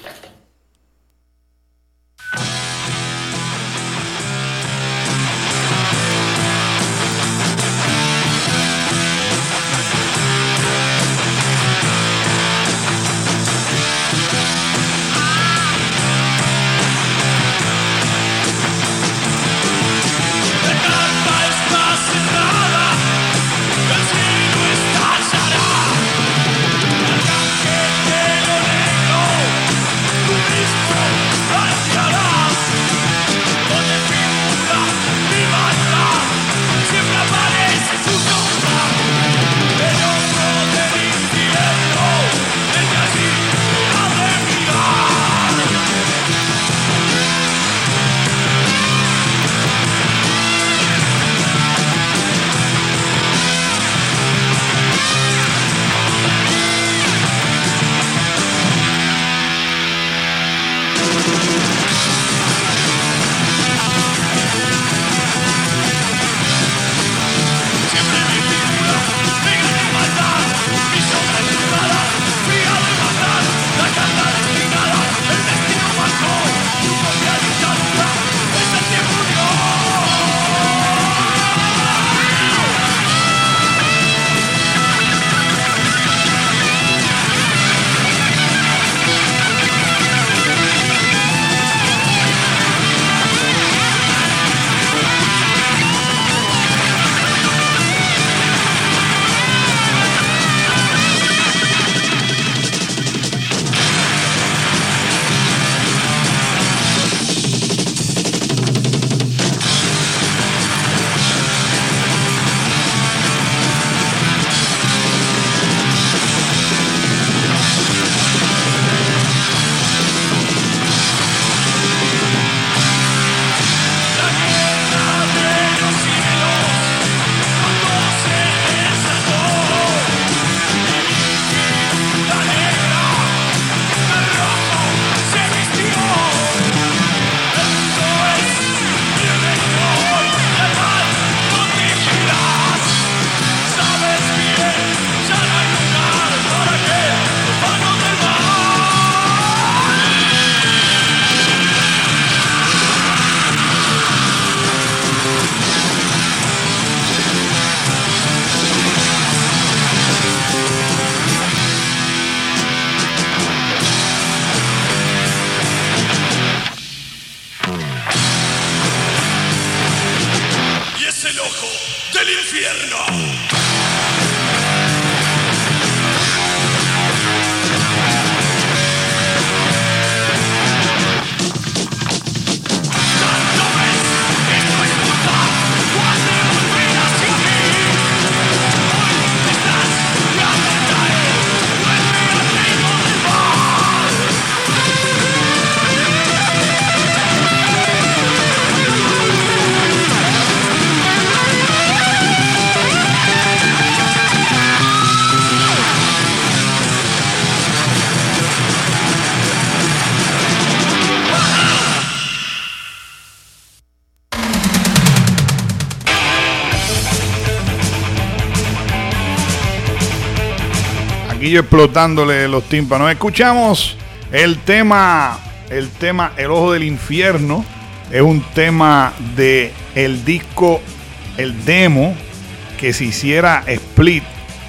Aquí explotándole los tímpanos. Escuchamos el tema, el tema El Ojo del Infierno. Es un tema de el disco, el demo que se hiciera Split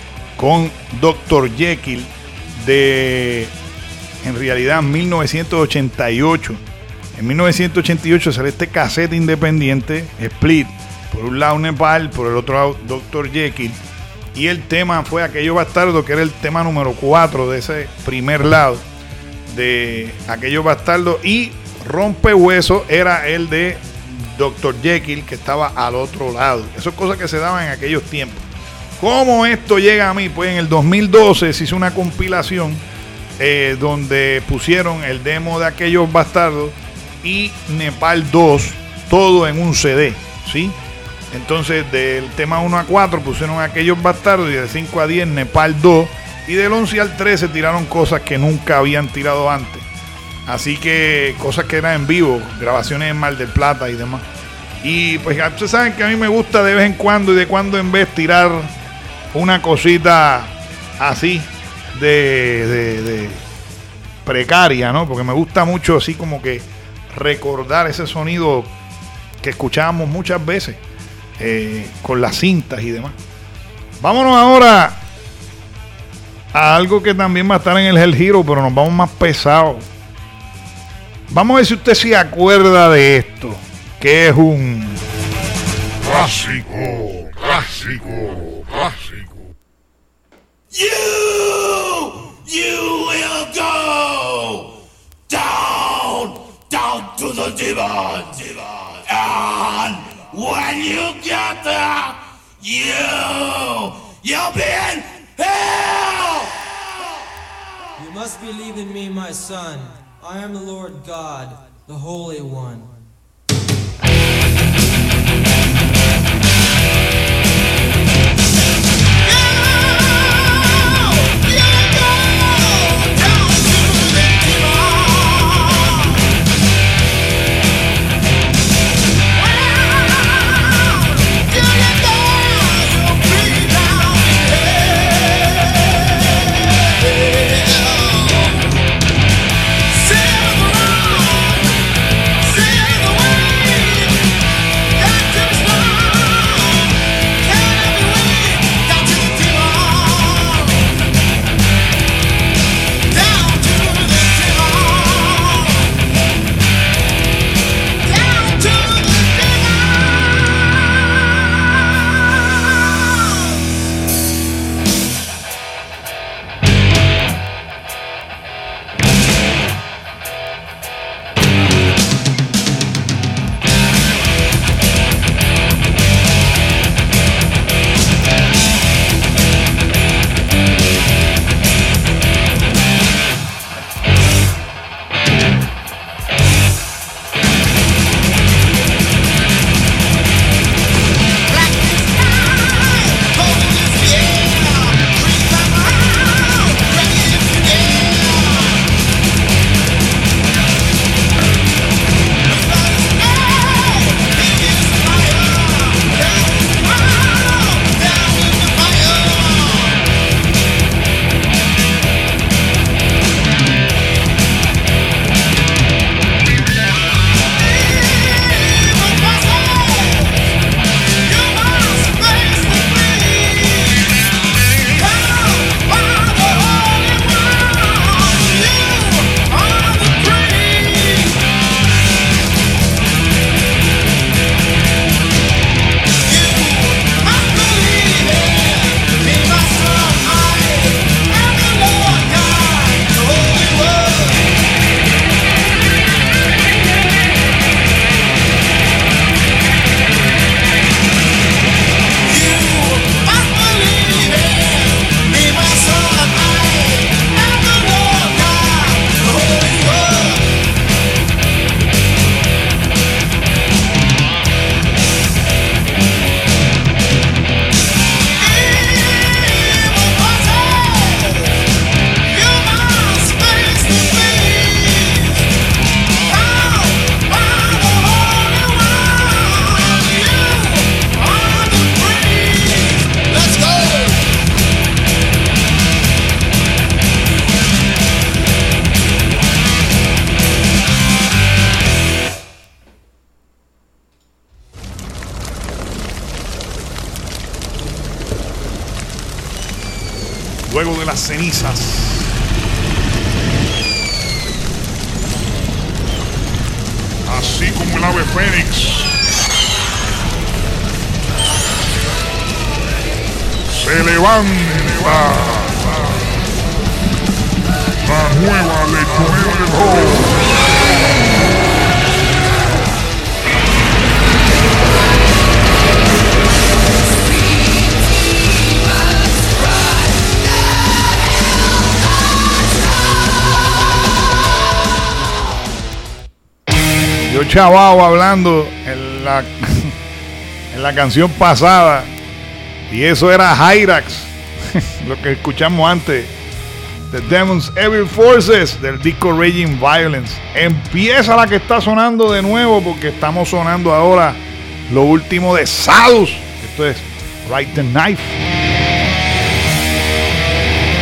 con doctor Jekyll de, en realidad, mil novecientos ochenta y ocho. En mil novecientos ochenta y ocho sale este cassette independiente, Split. Por un lado Nepal, por el otro lado doctor Jekyll. Y el tema fue Aquello Bastardo, que era el tema número cuatro de ese primer lado de Aquello Bastardo. Y Rompehueso era el de doctor Jekyll, que estaba al otro lado. Eso es cosas que se daban en aquellos tiempos. ¿Cómo esto llega a mí? Pues en el dos mil doce se hizo una compilación eh, donde pusieron el demo de Aquellos Bastardos y Nepal dos, todo en un C D, ¿sí? Entonces del tema uno a cuatro pusieron Aquellos Bastardos, y del cinco a diez Nepal dos, y del once al trece tiraron cosas que nunca habían tirado antes. Así que cosas que eran en vivo, grabaciones en Mar del Plata y demás. Y pues ustedes saben que a mí me gusta de vez en cuando y de cuando en vez tirar una cosita así de, de, de precaria, ¿no? Porque me gusta mucho así como que recordar ese sonido que escuchábamos muchas veces eh, con las cintas y demás. Vámonos ahora a algo que también va a estar en el Hell Hero, pero nos vamos más pesados. Vamos a ver si usted se acuerda de esto, que es un clásico, clásico, clásico. You, you will go down, down to the demon, and when you get there, you, you'll be in hell. You must believe in me, my son. I am the Lord God, the Holy One. Luego de las cenizas, así como el ave fénix, se levanta la nueva lechonera del rock. Yo chavao hablando en la, en la canción pasada, y eso era Hyrax, lo que escuchamos antes, The Demon's Evil Forces, del disco Raging Violence. Empieza la que está sonando de nuevo, porque estamos sonando ahora lo último de Sadus. Esto es Right the Knife.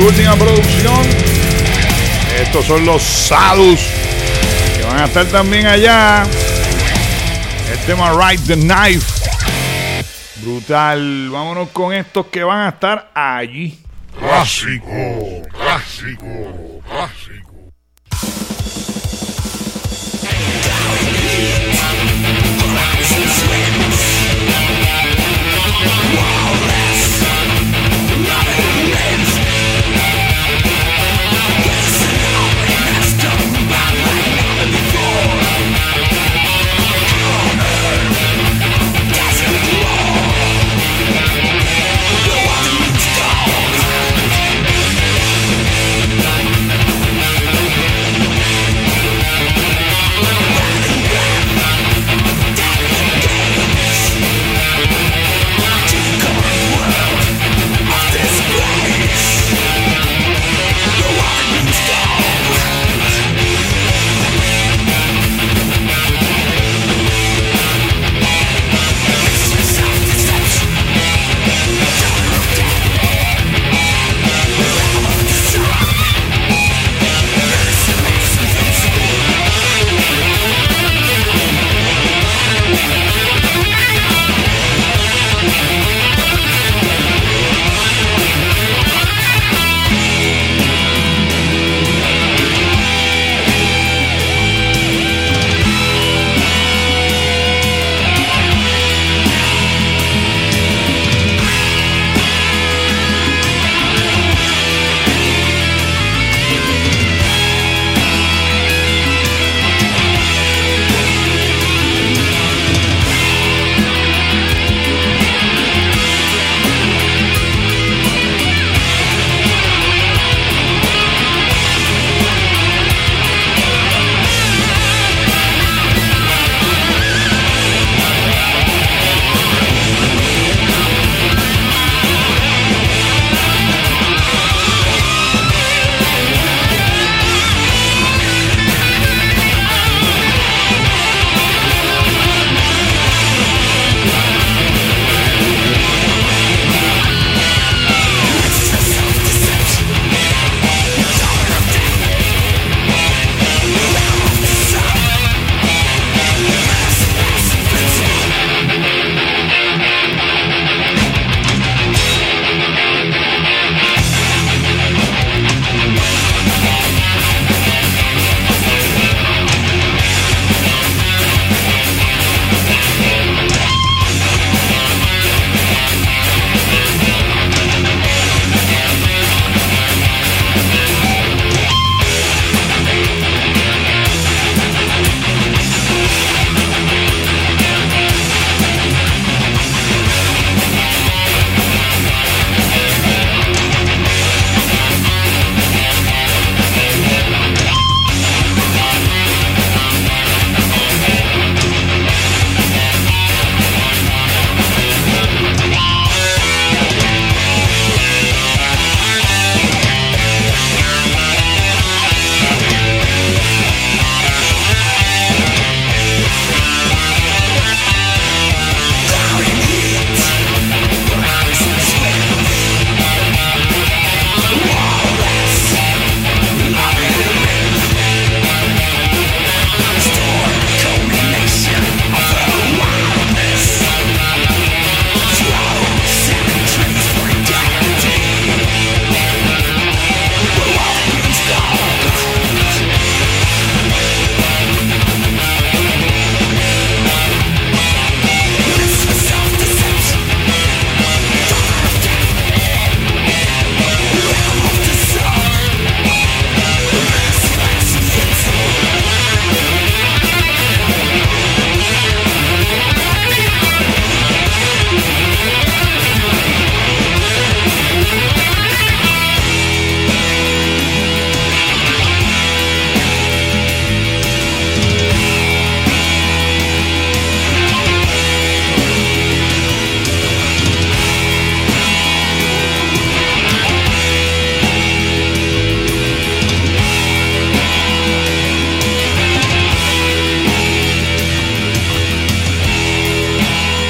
última producción. Estos son los Sadus, que van a estar también allá. El tema Ride the Knife. Brutal. Vámonos con estos que van a estar allí. Clásico, clásico, clásico.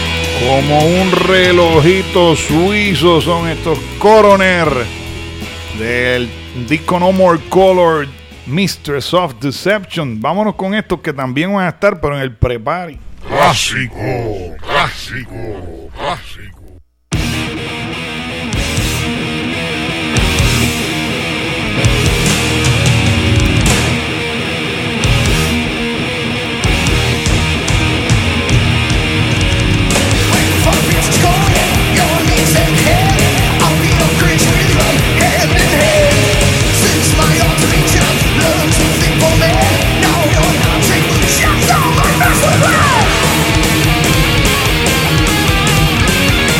Como un relojito suizo son estos Coroner del disco No More Color, Mistress of Deception. Vámonos con estos que también van a estar, pero en el pre-party. Clásico, clásico, clásico. Shots on my best with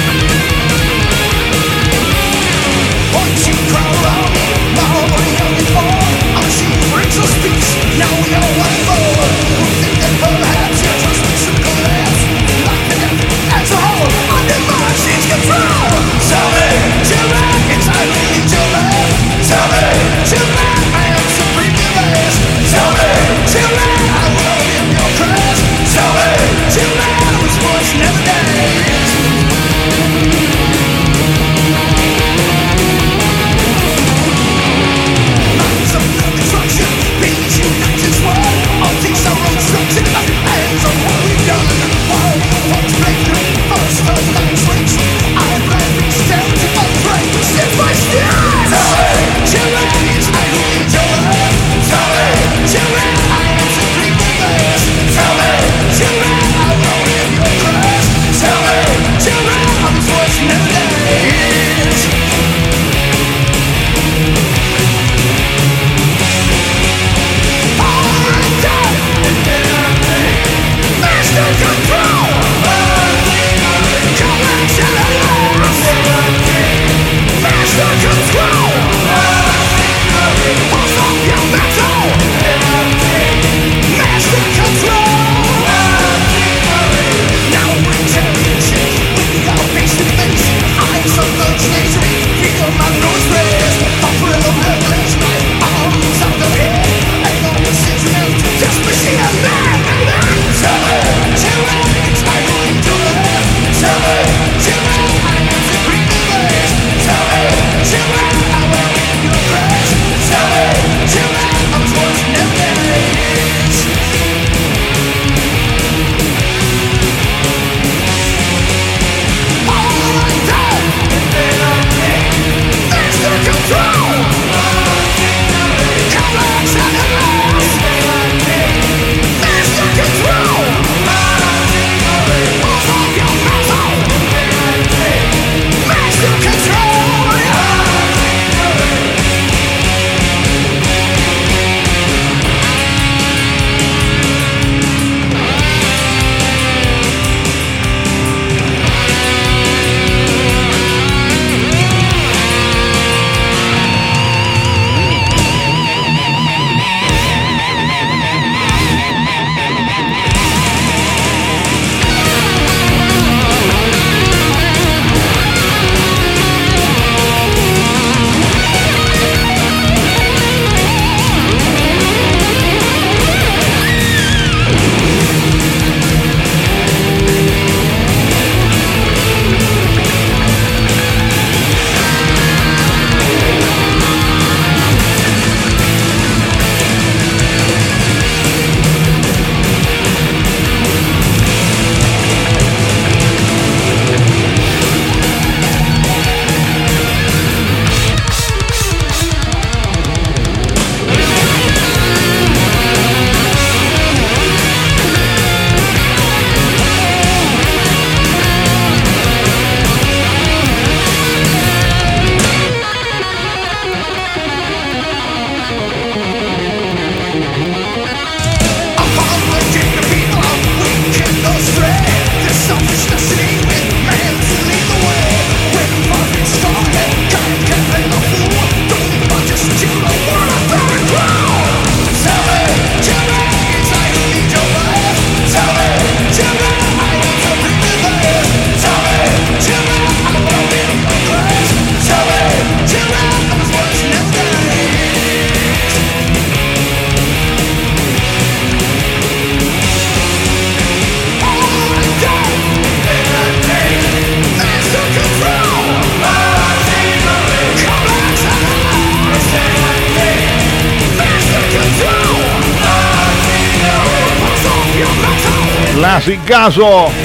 Clasicazo.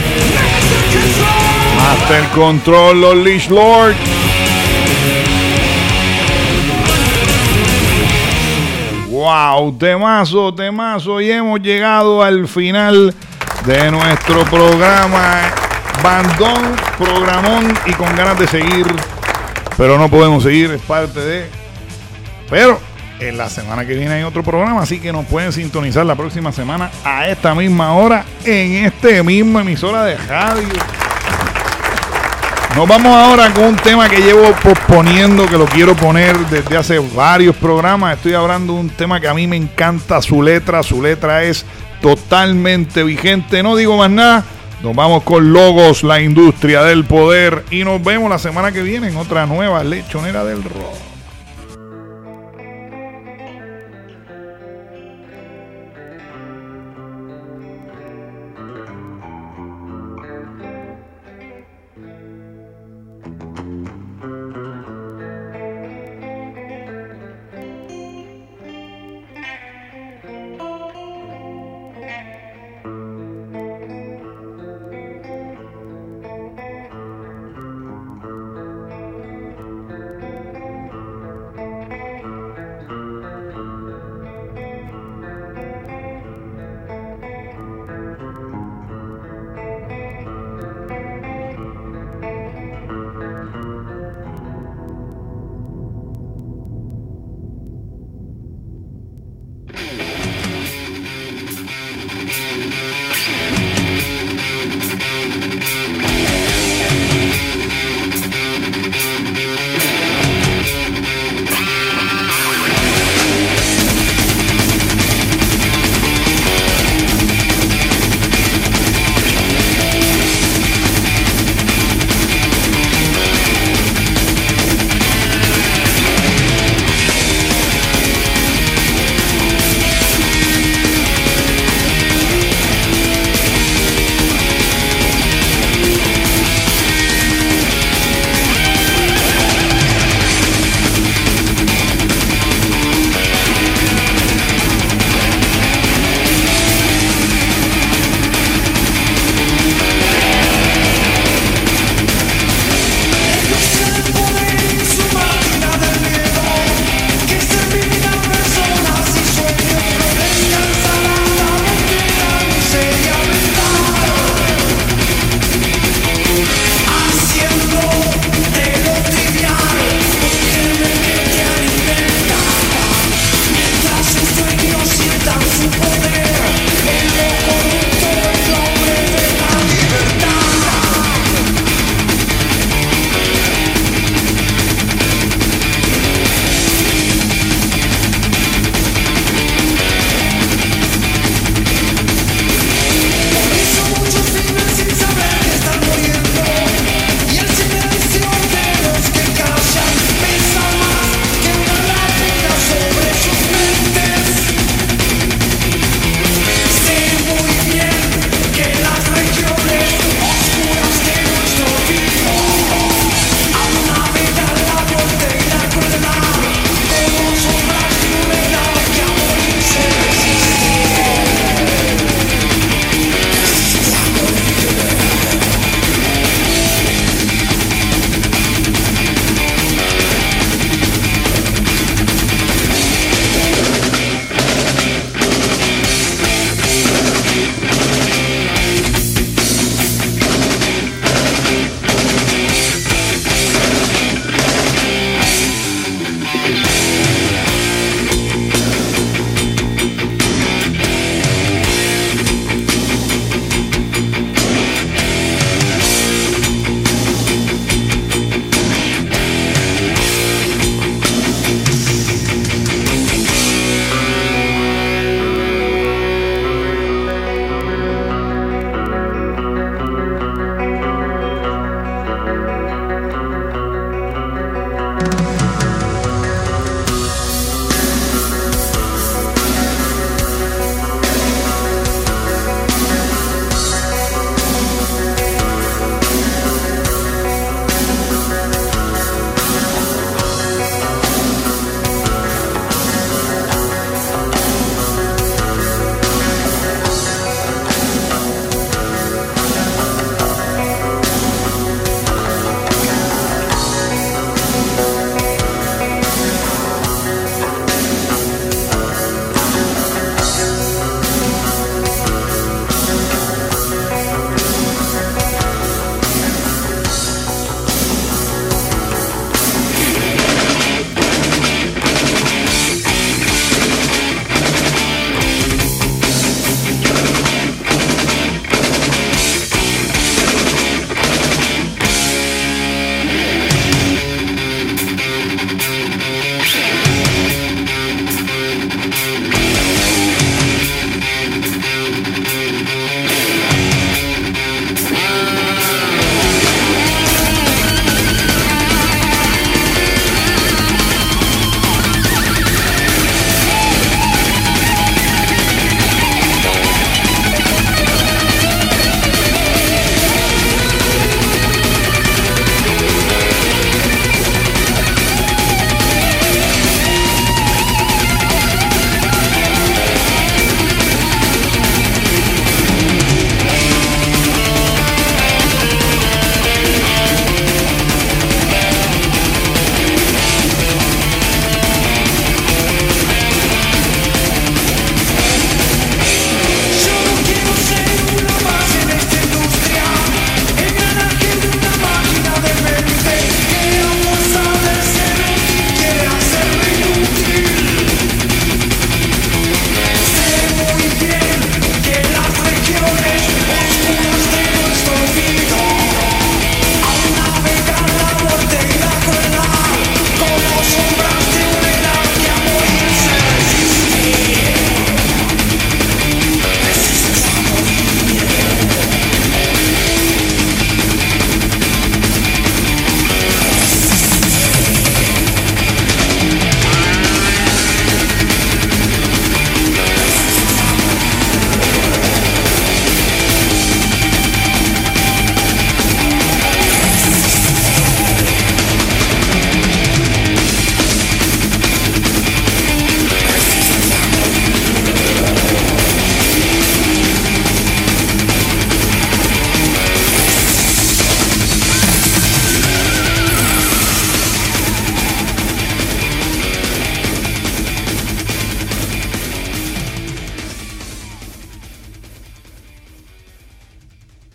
Master Control, los Leash Lord. Wow, temazo, temazo. Y hemos llegado al final de nuestro programa. Bandón, programón y con ganas de seguir. Pero no podemos seguir, es parte de... Pero en la semana que viene hay otro programa, así que nos pueden sintonizar la próxima semana a esta misma hora en este mismo emisora de radio. Nos vamos ahora con un tema que llevo posponiendo, que lo quiero poner desde hace varios programas. Estoy hablando de un tema que a mí me encanta, su letra, su letra es totalmente vigente. No digo más nada, nos vamos con Logos, la industria del poder, y nos vemos la semana que viene en otra nueva lechonera del rock.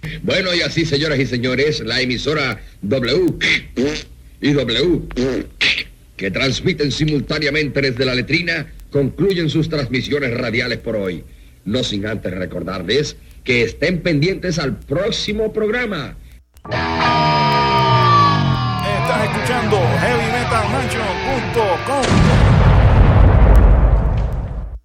Bueno, y así, señoras y señores, la emisora W y W, que transmiten simultáneamente desde la letrina, concluyen sus transmisiones radiales por hoy. No sin antes recordarles que estén pendientes al próximo programa. Estás escuchando heavy metal mansion punto com.